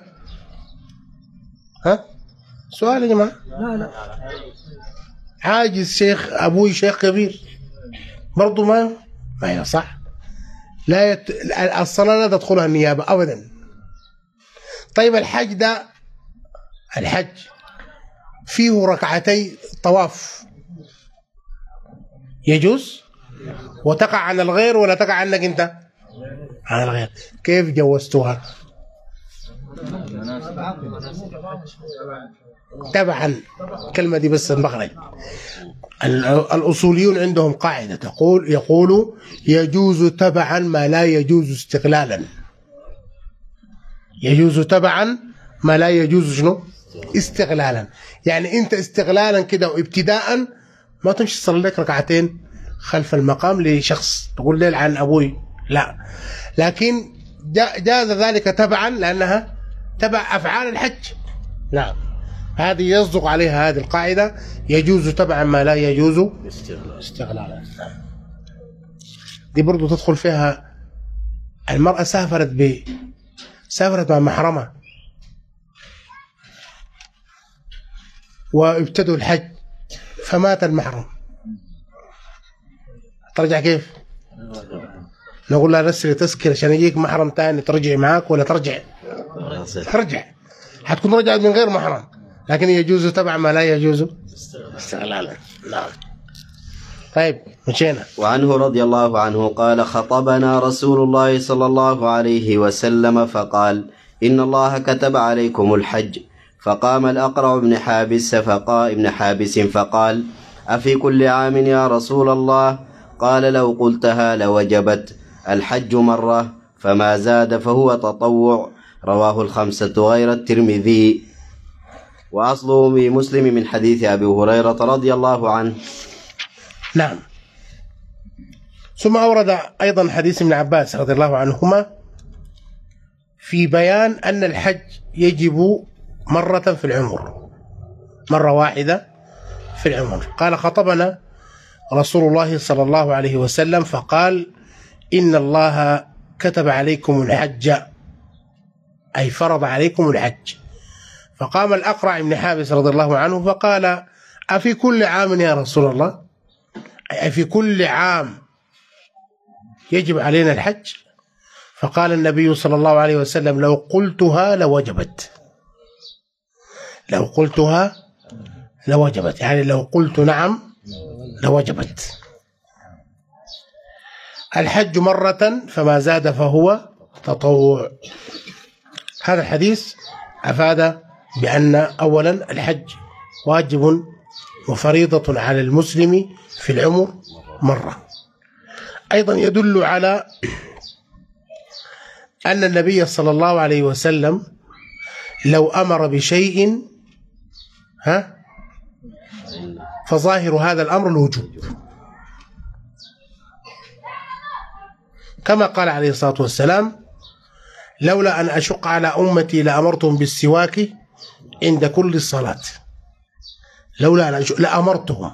سؤال يا جماعة. لا عاجز، شيخ أبوي شيخ كبير برضو ما صح، لا الصلاة لا تدخلها النيابة أبدا. طيب الحج ده، الحج فيه ركعتي طواف، يجوز؟ وتقع عن الغير ولا تقع عنك أنت؟ عن الغير. كيف جوزتها؟ تبعا. الكلمة دي بس المخرج. الأصوليون عندهم قاعدة يقول يجوز تبعا ما لا يجوز استقلالا. يجوز تبعا ما لا يجوز شنو؟ استقلالا. يعني أنت استقلالا كده وابتداء ما تمشي تصلي لك ركعتين خلف المقام لشخص تقول ليل عن أبوي، لا، لكن جاز ذلك تبعا لأنها تبع أفعال الحج. نعم، هذه يصدق عليها هذه القاعدة، يجوز تبعا ما لا يجوز استقلالا. دي برضو تدخل فيها المرأة سافرت مع محرمة وابتدوا الحج فمات المحرم، ترجع كيف؟ نقول لها رسلي تذكر عشان يجيك محرم تاني ترجعي معاك ولا ترجع؟ حتكون رجعت من غير محرم، لكن يجوز تبع ما لا يجوز استغلالا. نعم. طيب مشينا. وعنه رضي الله عنه قال خطبنا رسول الله صلى الله عليه وسلم فقال إن الله كتب عليكم الحج، فقام الأقرع ابن حابس فقال أفي كل عام يا رسول الله؟ قال لو قلتها لوجبت. الحج مرة فما زاد فهو تطوع. رواه الخمسة غير الترمذي. وأصله بمسلم من حديث أبي هريرة رضي الله عنه. نعم. ثم أورد أيضا حديث ابن عباس رضي الله عنهما في بيان أن الحج يجب مرة في العمر، مرة واحدة في العمر. قال خطبنا رسول الله صلى الله عليه وسلم فقال إن الله كتب عليكم الحج، أي فرض عليكم الحج. فقام الأقرع بن حابس رضي الله عنه فقال أفي كل عام يا رسول الله؟ أي في كل عام يجب علينا الحج؟ فقال النبي صلى الله عليه وسلم لو قلتها لوجبت. لو قلتها لوجبت، يعني لو قلت نعم لوجبت. الحج مرة فما زاد فهو تطوع. هذا الحديث أفاد بأن أولا الحج واجب وفريضة على المسلم في العمر مرة. أيضا يدل على أن النبي صلى الله عليه وسلم لو أمر بشيء فظاهر هذا الأمر الوجوب، كما قال عليه الصلاة والسلام لولا أن أشق على أمتي لأمرتهم بالسواك عند كل صلاة. لولا أن أشق لأمرتهم.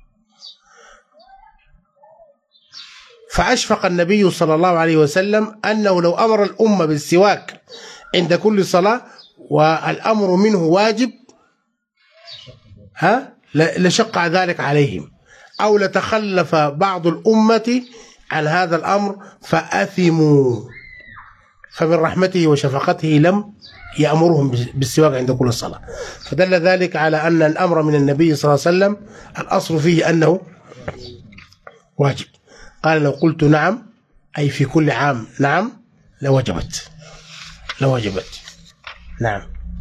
فأشفق النبي صلى الله عليه وسلم أنه لو أمر الأمة بالسواك عند كل صلاة والأمر منه واجب لشق ذلك عليهم، أو لتخلف بعض الأمة عن هذا الأمر فأثموا، فمن رحمته وشفقته لم يأمرهم بالسواك عند كل صلاة. فدل ذلك على أن الأمر من النبي صلى الله عليه وسلم الأصل فيه أنه واجب. قال لو قلت نعم أي في كل عام نعم لوجبت. نعم.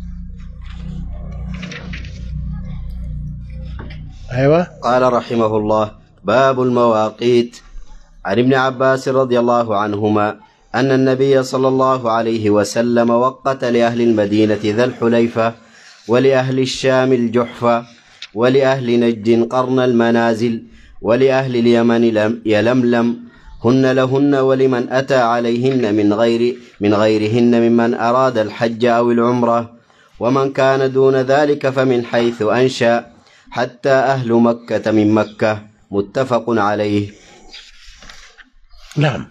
أيوة. قال رحمه الله باب المواقيت. عن ابن عباس رضي الله عنهما أن النبي صلى الله عليه وسلم وقت لأهل المدينة ذا الحليفة، ولأهل الشام الجحفة، ولأهل نجد قرن المنازل، ولأهل اليمن يلملم، هن لهن ولمن أتى عليهن من غيرهن ممن أراد الحج أو العمرة، ومن كان دون ذلك فمن حيث أنشأ، حتى أهل مكة من مكة. متفق عليه. نعم.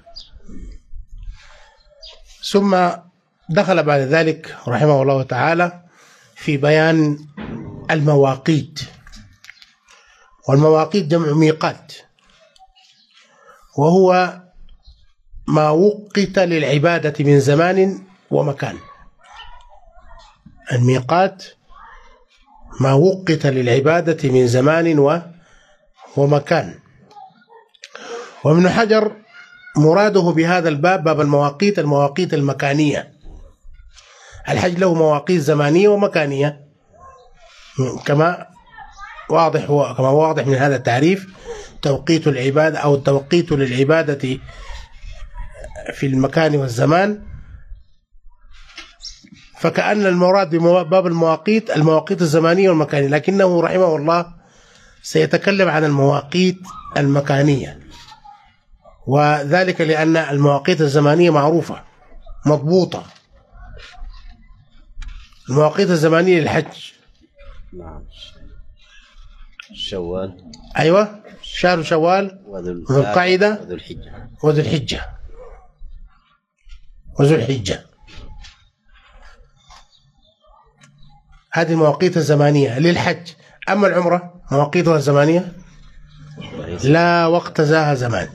ثم دخل بعد ذلك رحمه الله تعالى في بيان المواقيت. والمواقيت جمع ميقات، وهو ما وقت للعبادة من زمان ومكان. الميقات ما وقت للعبادة من زمان ومكان. وابن حجر مراده بهذا الباب باب المواقيت المكانية. الحج له مواقيت زمانية ومكانية كما واضح من هذا التعريف. توقيت العبادة أو التوقيت للعبادة في المكان والزمان، فكأن المراد بباب المواقيت الزمانية والمكانية، لكنه رحمه الله سيتكلم عن المواقيت المكانية، وذلك لأن المواقيت الزمانية معروفة مضبوطة. المواقيت الزمانية للحج نعم شوال، أيوة شهر شوال وذو القعدة وذو الحجة. هذه المواقيت الزمانية للحج. أما العمرة مواقيتها الزمانية لا وقت زاها زمان.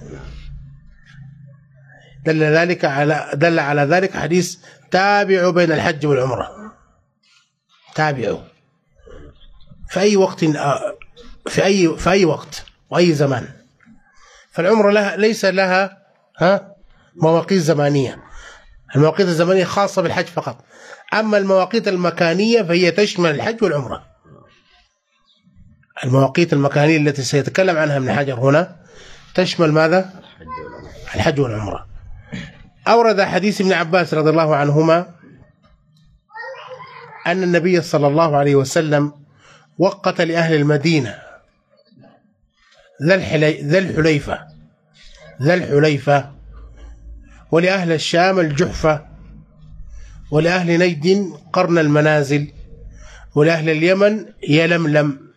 دل على ذلك حديث تابعوا بين الحج والعمرة، تابعوا في أي وقت، في أي وقت وأي زمان. فالعمرة ليس لها مواقيت زمانية. المواقيت الزمانية خاصة بالحج فقط. أما المواقيت المكانية فهي تشمل الحج والعمرة. المواقيت المكانية التي سيتكلم عنها ابن حجر هنا تشمل ماذا؟ الحج والعمرة. أورد حديث ابن عباس رضي الله عنهما أن النبي صلى الله عليه وسلم وقت لأهل المدينة ذا الحليفة، ولأهل الشام الجحفة، ولأهل نجد قرن المنازل، ولأهل اليمن يلملم.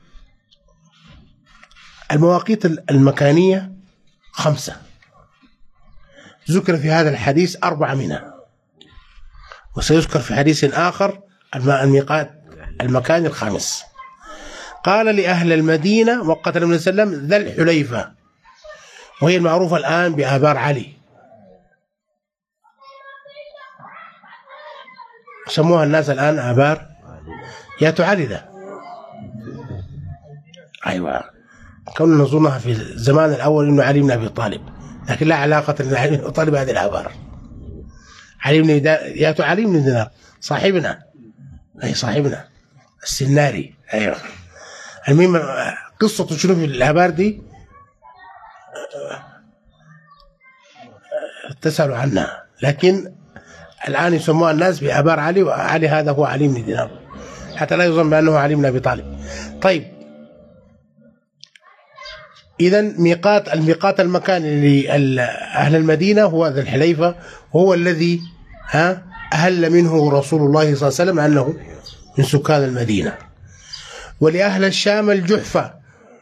المواقيت المكانية 5، ذكر في هذا الحديث 4 منها، وسيذكر في حديث آخر الميقات المكاني 5. قال لأهل المدينة وقت النبي صلى الله عليه وسلم ذا الحليفة، وهي المعروفة الآن بآبار علي، سموها الناس الآن آبار يا علي ذا. أيوة، كنا نظنها في الزمان الأول إنه علي بن أبي طالب، لكن لا علاقة لعلي بن أبي طالب هذه الآبار. علي بن دينار صاحبنا، أي صاحبنا السناري. أيوة، المهم قصة شنو في الآبار دي تسألوا عنها، لكن الآن يسموها الناس بآبار علي، وعلي هذا هو علي بن دينار، حتى لا يظن بأنه علي بن أبي طالب. طيب، إذا الميقات المكاني لأهل المدينة هو ذا الحليفة، وهو الذي أهل منه رسول الله صلى الله عليه وسلم أنه من سكان المدينة. ولأهل الشام الجحفة،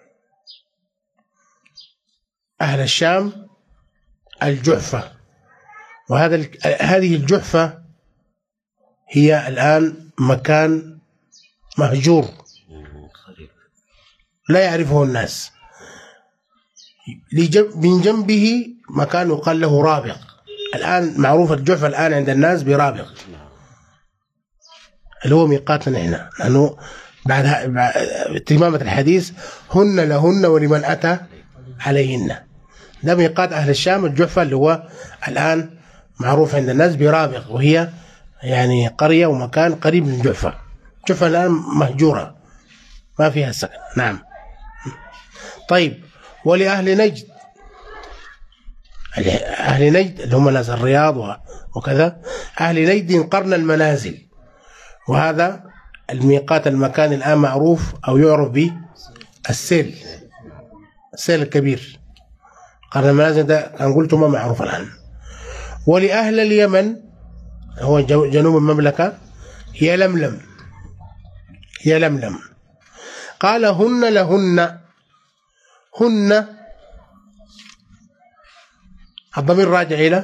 أهل الشام الجحفة، هذه الجحفة هي الآن مكان مهجور لا يعرفه الناس. من جنبه مكان يقال له رابغ، الآن معروف الجحفة الآن عند الناس برابغ، اللي هو ميقاتنا هنا، لأنه بعد تمامة الحديث هن لهن ولمن أتى عليهن. ده ميقات أهل الشام الجحفة، اللي هو الآن معروف عند الناس برابغ، وهي يعني قرية ومكان قريب من جحفة. جحفة الآن مهجورة ما فيها سكن. نعم. طيب، ولأهل نجد، أهل نجد اللي هم ناس الرياض وكذا، أهل نجد قرن المنازل، وهذا الميقات المكان الآن معروف أو يعرف به السيل الكبير. قرن المنازل ده كان قلت ما معروف الآن. ولأهل اليمن هو جنوب المملكة يلملم. قال هن لهن، هن الضمير راجع إلى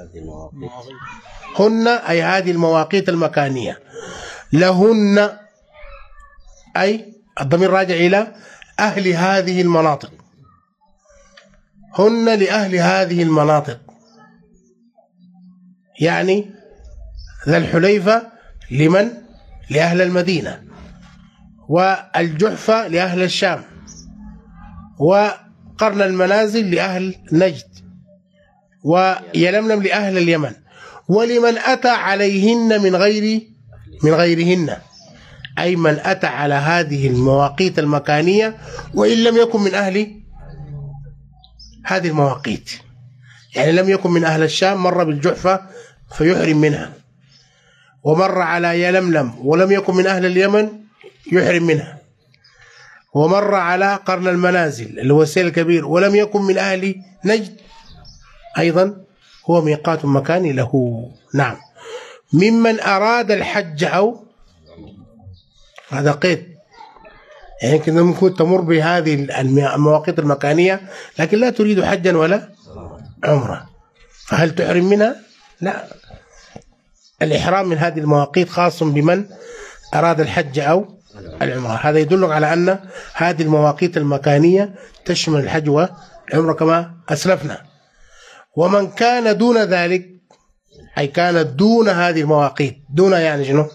هن، أي هذه المواقيت المكانية. لهن أي الضمير راجع إلى أهل هذه المناطق. هن لأهل هذه المناطق، يعني ذا الحليفة لمن؟ لأهل المدينة، والجحفة لأهل الشام، قرن المنازل لأهل نجد، ويلملم لأهل اليمن، ولمن أتى عليهن من غيرهن، أي من أتى على هذه المواقيت المكانية وإن لم يكن من أهل هذه المواقيت، يعني لم يكن من أهل الشام مر بالجحفة فيحرم منها، ومر على يلملم ولم يكن من أهل اليمن يحرم منها، ومر على قرن المنازل اللي هو السيل الكبير ولم يكن من أهل نجد، أيضا هو ميقات مكاني له. نعم. ممن أراد الحج أو هذا قيد، يعني كنا ممكن تمر بهذه المواقيت المكانية لكن لا تريد حجا ولا عمرة، فهل تحرم منها؟ لا، الإحرام من هذه المواقيت خاص بمن أراد الحج أو العمرة. هذا يدلك على أن هذه المواقيت المكانية تشمل الحج والعمرة كما أسلفنا. ومن كان دون ذلك، أي كانت دون هذه المواقيت، دون يعني شنو؟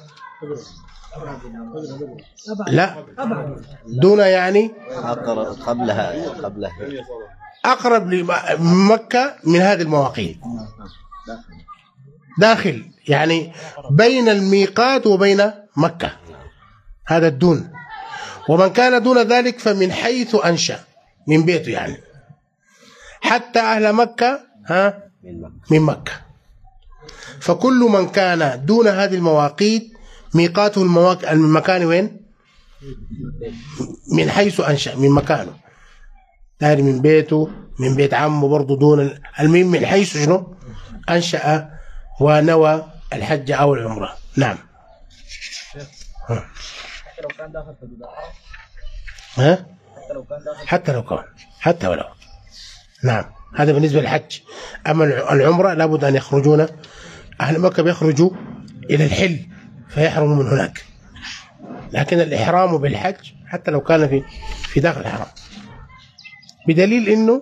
لا، دون يعني قبلها أقرب لمكة من هذه المواقيت، داخل يعني بين الميقات وبين مكة، هذا الدون. ومن كان دون ذلك فمن حيث أنشأ، من بيته يعني، حتى أهل مكة من مكة. فكل من كان دون هذه المواقيت ميقاته المكان وين؟ من حيث أنشأ، من مكانه، يعني من بيته، من بيت عمه برضه، دون المهم من حيث شنو؟ أنشأ ونوى الحج أو العمرة. نعم. حتى لو كان داخل حدود الحرم. ها؟ حتى ولو. نعم، هذا بالنسبة للحج. أما العمرة لابد أن يخرجون، أهل مكة بيخرجوا إلى الحل فيحرموا من هناك، لكن الإحرام بالحج حتى لو كان في داخل الحرم، بدليل إنه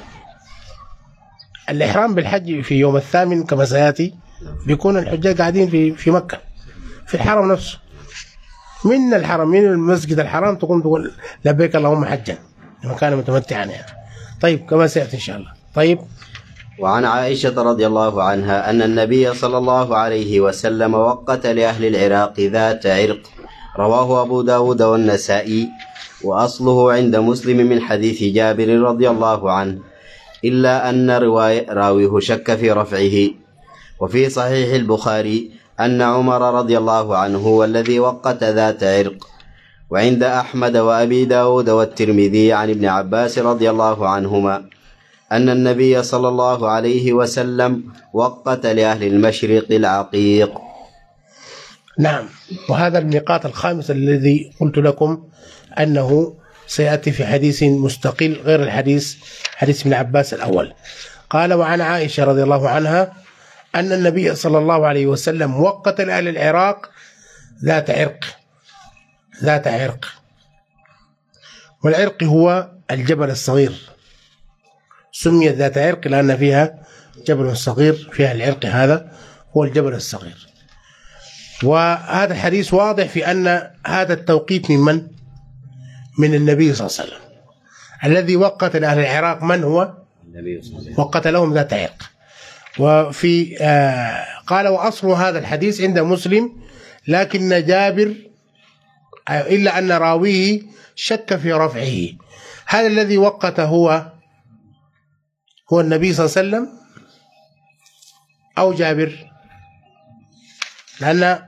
الإحرام بالحج في يوم الثامن كما سيأتي بيكون الحجاج قاعدين في مكة في الحرم نفسه، من الحرم، من المسجد الحرام تقول لبيك اللهم حجا لما كان متمتعا يعني. طيب كما سيأتي إن شاء الله. طيب. وعن عائشة رضي الله عنها أن النبي صلى الله عليه وسلم وقت لأهل العراق ذات عرق، رواه أبو داود والنسائي، وأصله عند مسلم من حديث جابر رضي الله عنه، إلا أن راويه شك في رفعه. وفي صحيح البخاري أن عمر رضي الله عنه هو الذي وقت ذات عرق. وعند أحمد وأبي داود والترمذي عن ابن عباس رضي الله عنهما أن النبي صلى الله عليه وسلم وقت لأهل المشرق العقيق. نعم. وهذا الميقات الخامس الذي قلت لكم أنه سيأتي في حديث مستقل غير حديث ابن عباس الأول. قال: وعن عائشة رضي الله عنها أن النبي صلى الله عليه وسلم وقت لأهل العراق ذات عرق. والعرق هو الجبل الصغير، سميت ذات عرق لأن فيها جبل صغير، فيها العرق، هذا هو الجبل الصغير. وهذا الحديث واضح في أن هذا التوقيت من النبي صلى الله عليه وسلم الذي وقت لأهل العراق. من هو؟ وقت لهم ذات عرق. وفي قال: وأصل هذا الحديث عند مسلم، لكن جابر إلا أن راويه شك في رفعه. هذا الذي وقت هو النبي صلى الله عليه وسلم أو جابر؟ لأن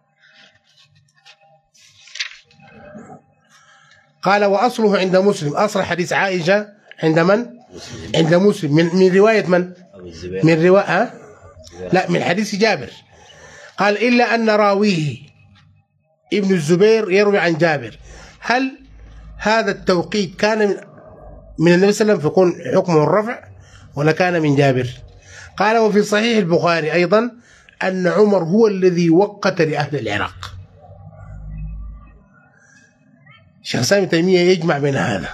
قال: وأصله عند مسلم. أصل حديث عائشة عند من؟ عند مسلم. من رواية من؟ من رواية لا، من حديث جابر. قال: إلا أن راويه ابن الزبير يروي عن جابر. هل هذا التوقيت كان من النبي صلى الله عليه وسلم فيكون حكمه الرفع ولا كان من جابر؟ قال: وفي صحيح البخاري أيضا أن عمر هو الذي وقت لأهل العراق. شيخ الإسلام ابن تيمية يجمع بين هذا،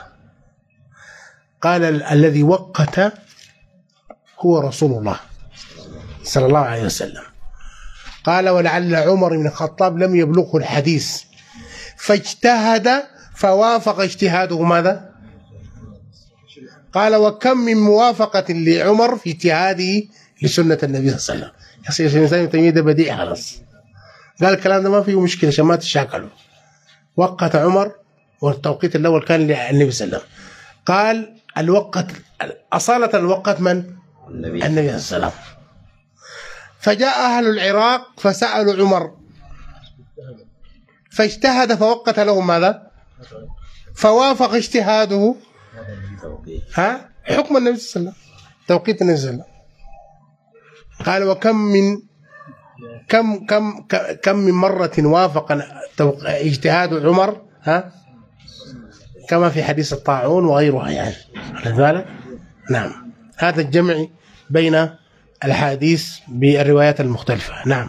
قال: الذي وقت هو رسول الله صلى الله عليه وسلم. قال: ولعل عمر بن الخطاب لم يبلغه الحديث فاجتهد فوافق اجتهاده ماذا؟ قال وكم من موافقة لعمر في اجتهاده لسنة النبي صلى الله عليه وسلم. يصير الإنسان تمييز بديع خلاص. قال الكلام ده ما فيه مشكلة عشان ما تشاكلوا. وقت عمر والتوقيت الأول كان للنبي صلى الله عليه وسلم. قال الوقت أصالة الوقت من؟ النبي صلى الله عليه وسلم. فجاء أهل العراق فسألوا عمر فاجتهد فوقت لهم ماذا؟ فوافق اجتهاده حكم النبي صلى الله عليه وسلم، توقيت النبي صلى الله عليه وسلم. قال وكم من كم من مرة وافق اجتهاد عمر كما في حديث الطاعون وغيرها يعني. على نعم، هذا الجمع بين الحديث بالروايات المختلفة. نعم.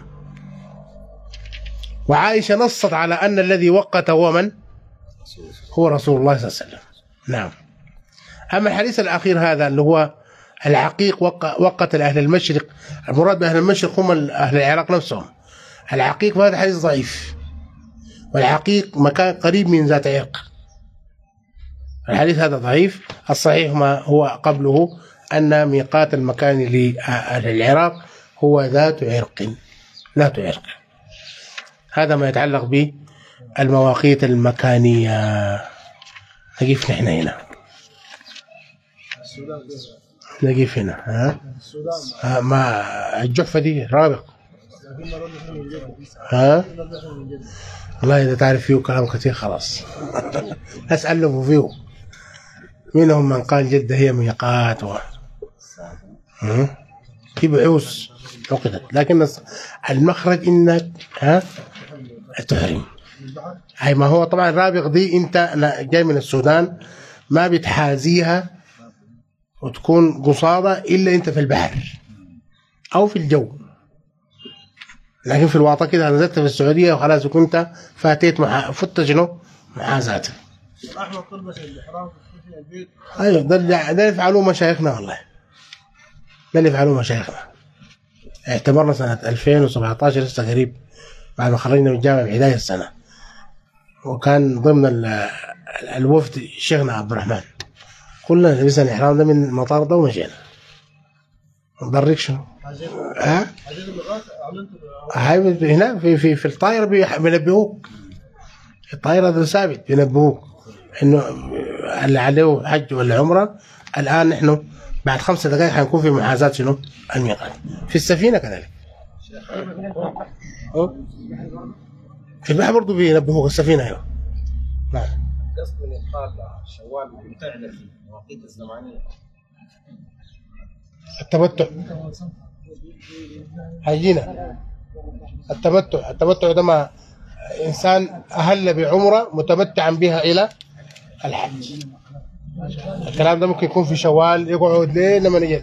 وعائشة نصت على أن الذي وقت هو من؟ هو رسول الله صلى الله عليه وسلم. نعم. أما الحديث الأخير هذا اللي هو العقيق وقت أهل المشرق، المراد بأهل المشرق هم أهل العراق نفسهم. العقيق هذا حديث ضعيف، والعقيق مكان قريب من ذات عرق. الحديث هذا ضعيف. الصحيح ما هو قبله أن ميقات المكان لأهل العراق هو ذات عرق. هذا ما يتعلق بالمواقيت المكانية. نقف نحن هنا، نقف هنا. ما الجحفة دي رابق. والله إذا تعرف فيه كلام كثير خلاص. أسأله فيه. منهم من قال جدة هي ميقات في بحوث عقدت، لكن المخرج إنك تحرم. أي ما هو طبعا رابق دي أنت جاي من السودان ما بتحازيها وتكون قصادة إلا أنت في البحر أو في الجو، لكن في الواطة كده نزلت في السعودية وخلاص وكنت فاتيت فت شنو محاذاته. أحمد طلبس الإحرام في البيت. أيوه ده يفعلوه مشايخنا، والله ده اللي يفعلوه مشايخنا. اعتبرنا سنة 2017 لسه قريب بعد ما خرجنا من الجامعة بهداية السنة، وكان ضمن الوفد شيخنا عبد الرحمن. قلنا لبسنا الإحرام ده من المطار ده ومشينا. نضرك شنو؟ هنا في الطائرة بينبهوك. الطائرة ده ثابت بينبهوك إنه اللي عليه حج ولا عمرة. الآن نحن بعد 5 دقائق حنكون في محاذاة شنو؟ الميقات. في السفينة كذلك. في البحر برضه بينبهوك السفينة. أيوه. نعم. قصد إدخال شوال ممتعنا في المواقيت الزمانية. التمتع هيجينا. التمتع ده ما إنسان أهل بعمرة متمتعا بها إلى الحج. الكلام ده ممكن يكون في شوال يقعد ليه لما نجي.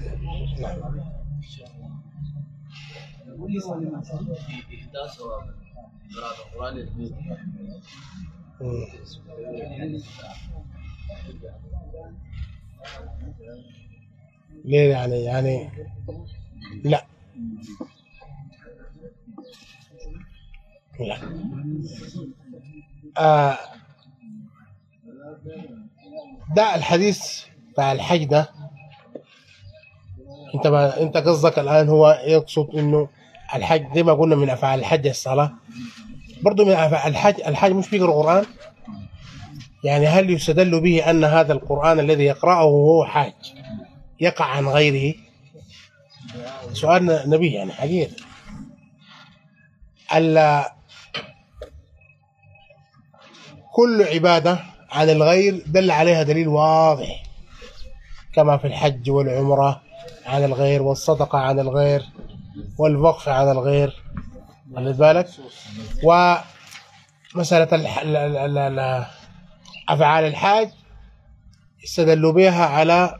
ليه يعني لا ده الحديث بتاع الحج ده انت قصدك الان هو يقصد انه الحج زي ما قلنا من افعال الحج الصلاه، برضه من افعال الحج مش بيقرا قران. يعني هل يستدل به ان هذا القران الذي يقراه هو حاج يقع عن غيره؟ سؤال نبي يعني حقيقة. كل عبادة عن الغير دل عليها دليل واضح، كما في الحج والعمرة عن الغير، والصدقة عن الغير، والوقف عن الغير. خلي بالك. ومسألة أفعال الحاج استدلوا بها على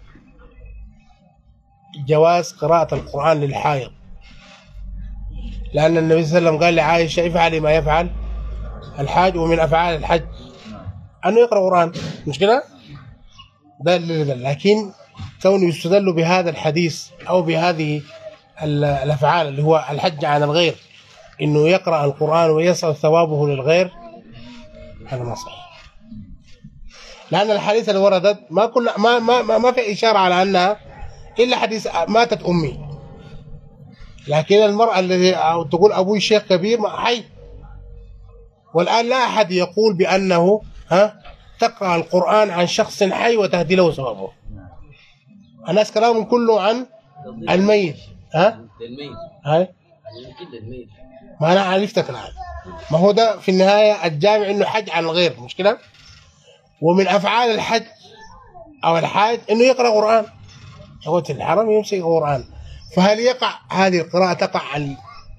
جواز قراءة القرآن للحائض، لأن النبي صلى الله عليه وسلم قال لعائشة افعلي ما يفعل الحاج، ومن أفعال الحج أنه يقرأ قرآن، مش كده؟ ده لكن كونه يستدل بهذا الحديث أو بهذه الأفعال اللي هو الحج عن الغير إنه يقرأ القرآن ويصل ثوابه للغير، هذا ما صحيح. لأن الحديث اللي وردت ما كل ما في إشارة على أنها إلا حديث ماتت أمي، لكن المرأة الذي تقول أبوي شيخ كبير حي، والآن لا أحد يقول بأنه تقرأ القرآن عن شخص حي وتهدي له ثوابه. الناس كلامهم كله عن الميت. للميت. هاي للميت. ما أنا عرفتك الآن. ما هو ده في النهاية الجامع إنه حج عن الغير، مش كده؟ ومن أفعال الحج أو الحاج إنه يقرأ قرآن، يقول الحرم يمسك قرآن، فهل يقع هذه القراءة تقع عن،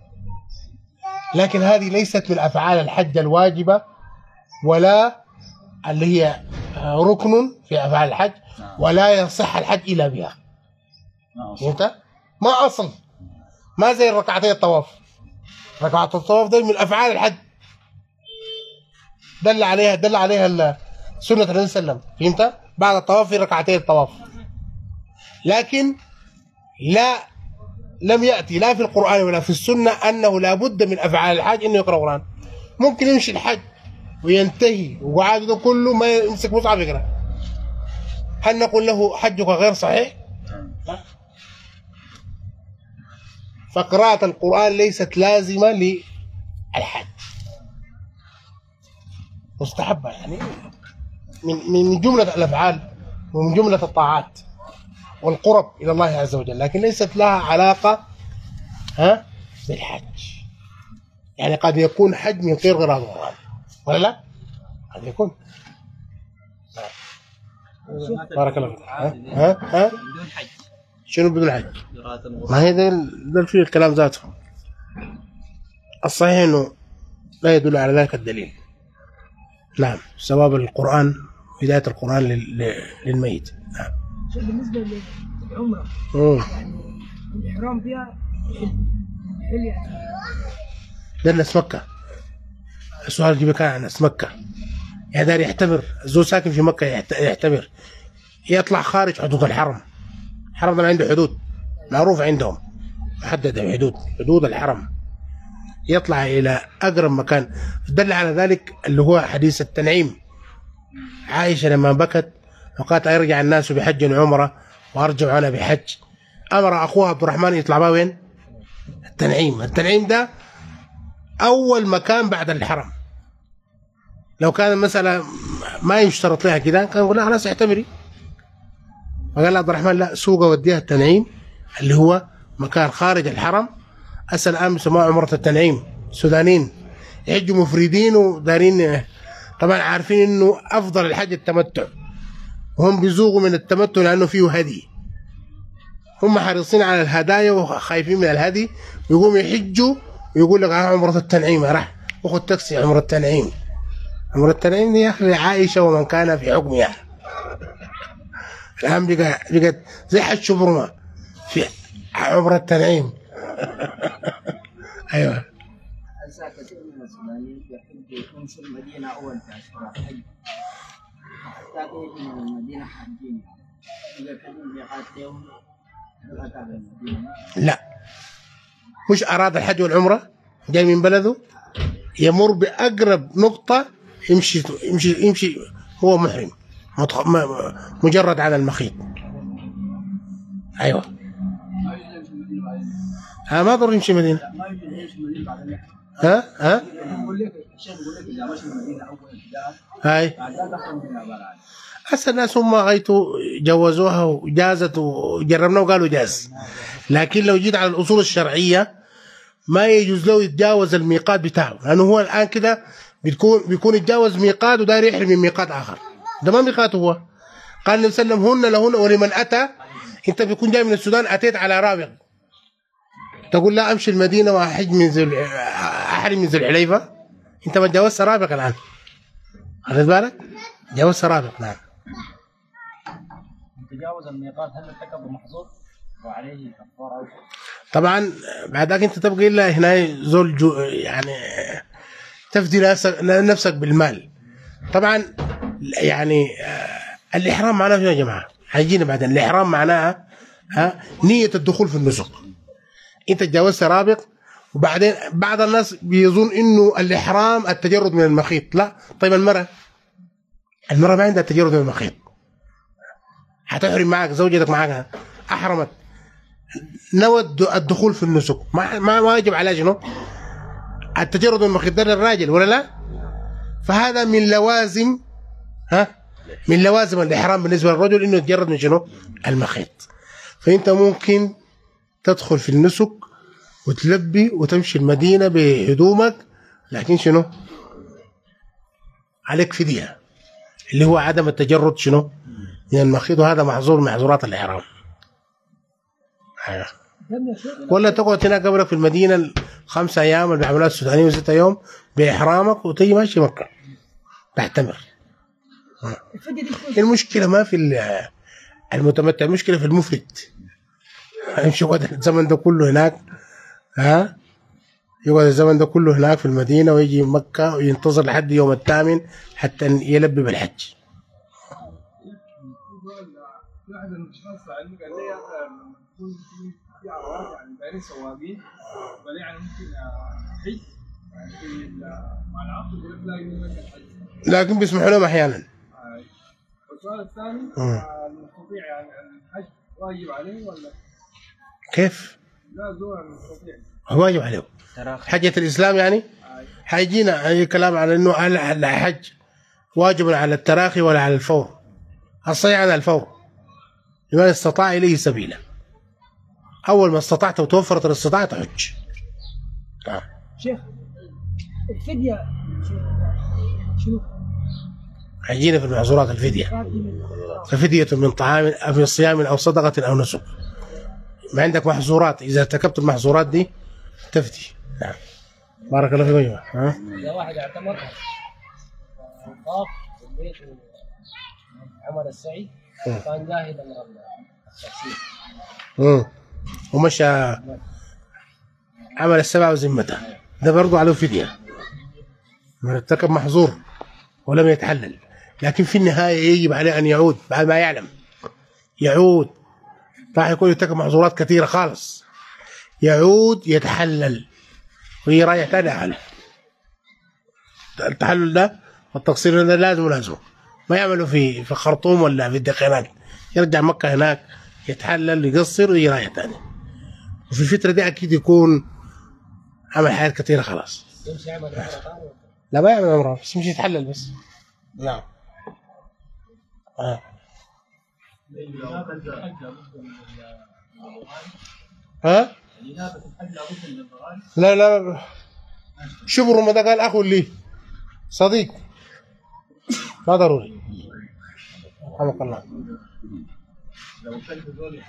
لكن هذه ليست من أفعال الحج الواجبة ولا اللي هي ركن في أفعال الحج، ولا يصح الحج إلا بها. فهمت؟ ما أصل، ما زي ركعتي الطواف. ركعة الطواف ده من أفعال الحج، دل عليها سنة النبي صلى الله عليه وسلم. فهمت؟ بعد الطواف في ركعتي الطواف، لكن لم يأتي لا في القرآن ولا في السنة أنه لا بد من أفعال الحج إنه يقرأ قرآن. ممكن يمشي الحج وينتهي وقعده كله ما يمسك مصحف يقرأ، هل نقول له حجك غير صحيح؟ لا. فقراءة القرآن ليست لازمة للحج، مستحبة يعني من جملة الأفعال ومن جملة الطاعات والقرب إلى الله عز وجل، لكن ليست لها علاقة بالحج. يعني قد يكون حج من غير قراءة القرآن ولا لا؟ قد يكون. بارك الله فيك. بدون حج. شنو بدون حج؟ ما هي ده فيه الكلام ذاته. الصحيح انه لا يدل على ذلك الدليل. نعم، ثواب القرآن، هداية القرآن للميت. نعم. بالنسبة للعمرة يعني الإحرام فيها حل يعني. ده الناس مكة. السؤال اللي كان عن ناس مكة، يعني دار يعتبر الزول ساكن في مكة يعتبر يطلع خارج حدود الحرم. الحرم ده عنده حدود معروف عندهم، محددة حدود الحرم، يطلع إلى أقرب مكان. دل على ذلك اللي هو حديث التنعيم. عائشة لما بكت وقالت أرجع الناس بحج وعمرة وأرجع أنا بحج، أمر أخوها عبد الرحمن يطلع بها وين؟ التنعيم ده أول مكان بعد الحرم. لو كان المسألة ما يشترط لها كده كان يقول لها خلاص اعتبري، فقال عبد الرحمن لا، سوق وديها التنعيم اللي هو مكان خارج الحرم. أسأل الآن بيسموها عمرة التنعيم. سودانيين يحجوا مفردين ودارين، طبعا عارفين إنه أفضل الحج التمتع، وهم بيزوغوا من التمتع لأنه فيه هدي. هم حريصين على الهدايا وخايفين من الهدي، يقوموا يحجوا ويقول لك عمرة التنعيم، راح وخذ تاكسي عمرة التنعيم. عمرة التنعيم دي يا أخي عائشة ومن كان في حكمها. الآن بقت زي حج شبرمة في عمرة التنعيم. أيوه. كثير من السودانيين يحبوا يمشوا المدينة أول تأشيرة حج، حتى من المدينة حجين إذا كانوا ميقات يوم لا، مش أراد الحج والعمرة جاي من بلده يمر بأقرب نقطة يمشي يمشي يمشي هو محرم مجرد على المخيط. أيوه. ما ضر يمشي مدينة. هاي هسه الناس هم غايتوا جوزوها وجازت وجربنا وقالوا جاز، لكن لو جيت على الأصول الشرعية ما يجوز له يتجاوز الميقات بتاعه، لأنه هو الآن كده بيكون يتجاوز ميقات وداير يحرم من ميقات آخر. ده ما ميقاته هو. قال النبي صلى الله عليه وسلم هن لهن ولمن أتى. أنت بيكون جاي من السودان أتيت على رابغ، تقول لا أمشي المدينة وأحج أحرم من ذي الحليفة، أنت ما تجاوزت رابغ الآن. خذ بالك؟ جاوزت رابغ. نعم. تجاوز الميقات هل ارتكب محظور وعليه كفارة؟ طبعا بعد ذلك أنت تبقى إلا هنا زول يعني تفدي نفسك بالمال. طبعا يعني الإحرام معناه شنو يا جماعة؟ هيجينا بعدين. الإحرام معناها نية الدخول في النسك. أنت تجاوزت رابغ، وبعدين بعض الناس بيظن إنه الإحرام التجرد من المخيط. لا. طيب المرأة المرأة ما عندها تجرد من المخيط، هتحرم معك زوجتك معك أحرمت نوت الدخول في النسك، ما واجب على شنو؟ التجرد من المخيط ده للراجل ولا لا؟ فهذا من لوازم من لوازم الإحرام بالنسبة للرجل إنه يتجرد من شنو؟ المخيط. فأنت ممكن تدخل في النسك وتلبي وتمشي المدينة بهدومك، لكن شنو؟ عليك فدية اللي هو عدم التجرد شنو؟ من المخيط، وهذا محظور من محظورات الإحرام. ولا تقعد هناك قبلك في المدينة 5 أيام العملات السودانية و6 يوم بإحرامك وتيجي ماشي مكة تعتمر. المشكلة ما في المتمتع، المشكلة في المفرد. يمشي يقعد الزمن ده كله هناك، يقعد الزمن ده كله هناك في المدينة ويجي مكة وينتظر لحد يوم الثامن حتى يلبي بالحج. في احد الاشخاص سالني قال لي لما تكون في عربات يعني دايرين سواقين قال يعني ممكن حج يعني مع العقد يقول لك لا يمكن الحج، لكن بيسمحوا لهم احيانا. والسؤال الثاني المستطيع يعني الحج واجب عليه ولا كيف؟ لا زور المستطيع واجب عليه. حجة الإسلام يعني حيجينا أي كلام على إنه الحج واجب على التراخي ولا على الفور. الصحيح على الفور، لمن استطاع إليه سبيلا. أول ما استطعت وتوفرت الاستطاعة تحج. شيخ الفدية شنو؟ حيجينا في المحظورات الفدية. ففدية من طعام أو من صيام أو صدقة أو نسك. ما عندك محظورات، إذا ارتكبت المحظورات دي تفدي. نعم. بارك الله فيكم يا جماعة. إذا واحد اعتمر وطاف في البيت وعمل السعي كان جاهد أمر التفسير ومشى عمل 7 وزمته، ده برضه عليه فدية. من ارتكب محظور ولم يتحلل، لكن في النهاية يجب عليه أن يعود بعد ما يعلم. يعود راح يكون يرتكب محظورات كثيرة خالص، يعود يتحلل وهي رايح تاني أهله. التحلل ده والتقصير ده لازم ما يعملوا في خرطوم ولا في الدقيقات، يرجع مكة هناك يتحلل يقصر ويجي رايح تاني. وفي الفترة دي أكيد يكون عمل حاجات كثيرة خلاص. يمشي يعمل عمرة ثانية؟ لا ما يعمل عمرة، بس يمشي يتحلل بس. نعم. لا شوف رمضان قال أخو لي صديق ما ضروري. رحمك الله. لو كان ذلك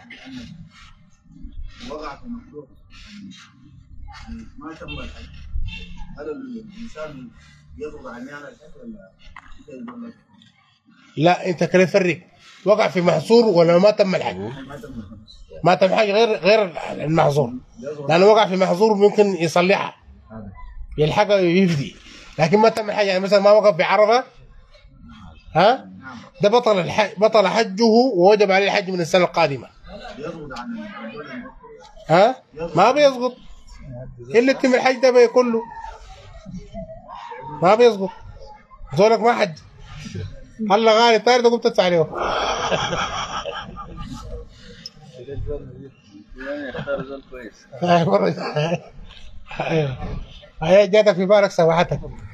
وقع في مخلوق ما تم الحج، هل الإنسان يضرب عميان الحج ولا؟ لا أنت كده فرق، وقع في محظور ولا ما تم الحج؟ ما تم الحج غير المحظور، لأنه وقع في محظور ممكن يصلحها يلحقها ويفدي، لكن ما تم الحج. يعني مثلا ما وقف بعرفة ده بطل حجه ووجب عليه الحج من السنة القادمة. ما بيسقط إلا يتم الحج ده كله، ما بيسقط. زولك ما حج هلا غالي طاير ده قمت تدفع عليه. يختار زول كويس. هي جاتك في بالك سماحتك.